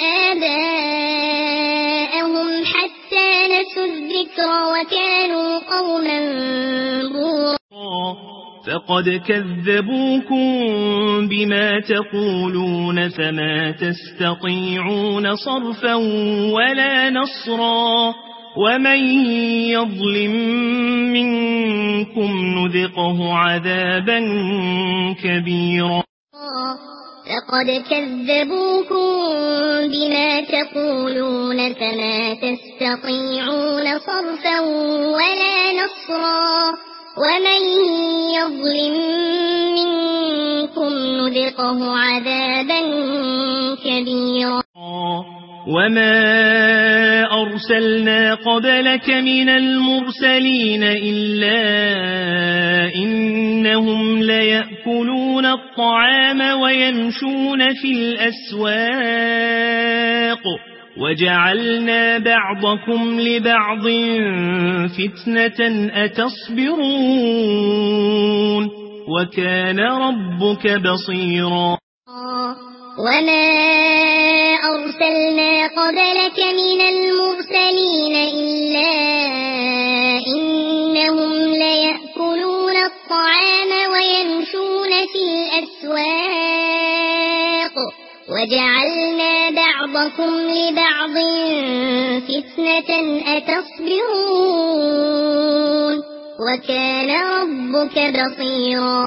وآباءهم حتى نسوا الذكر وكانوا قوما بورا فقد كذبوكم بما تقولون فما تستطيعون صرفا ولا نصرا ومن يظلم منكم نذقه عذابا كبيرا فقد كذبوكم بما تقولون فما تستطيعون صرفا ولا نصرا ومن يظلم منكم نذقه عذابا كبيرا وما أرسلنا قبلك من المرسلين إلا إنهم ليأكلون الطعام ويمشون في الأسواق وجعلنا بعضكم لبعض فتنة أتصبرون وكان ربك بصيرا وما أرسلنا قبلك من المرسلين إلا إنهم ليأكلون الطعام ويمشون في الأسواق وجعلنا بعضكم لبعض فتنة أتصبرون وكان ربك بصيرا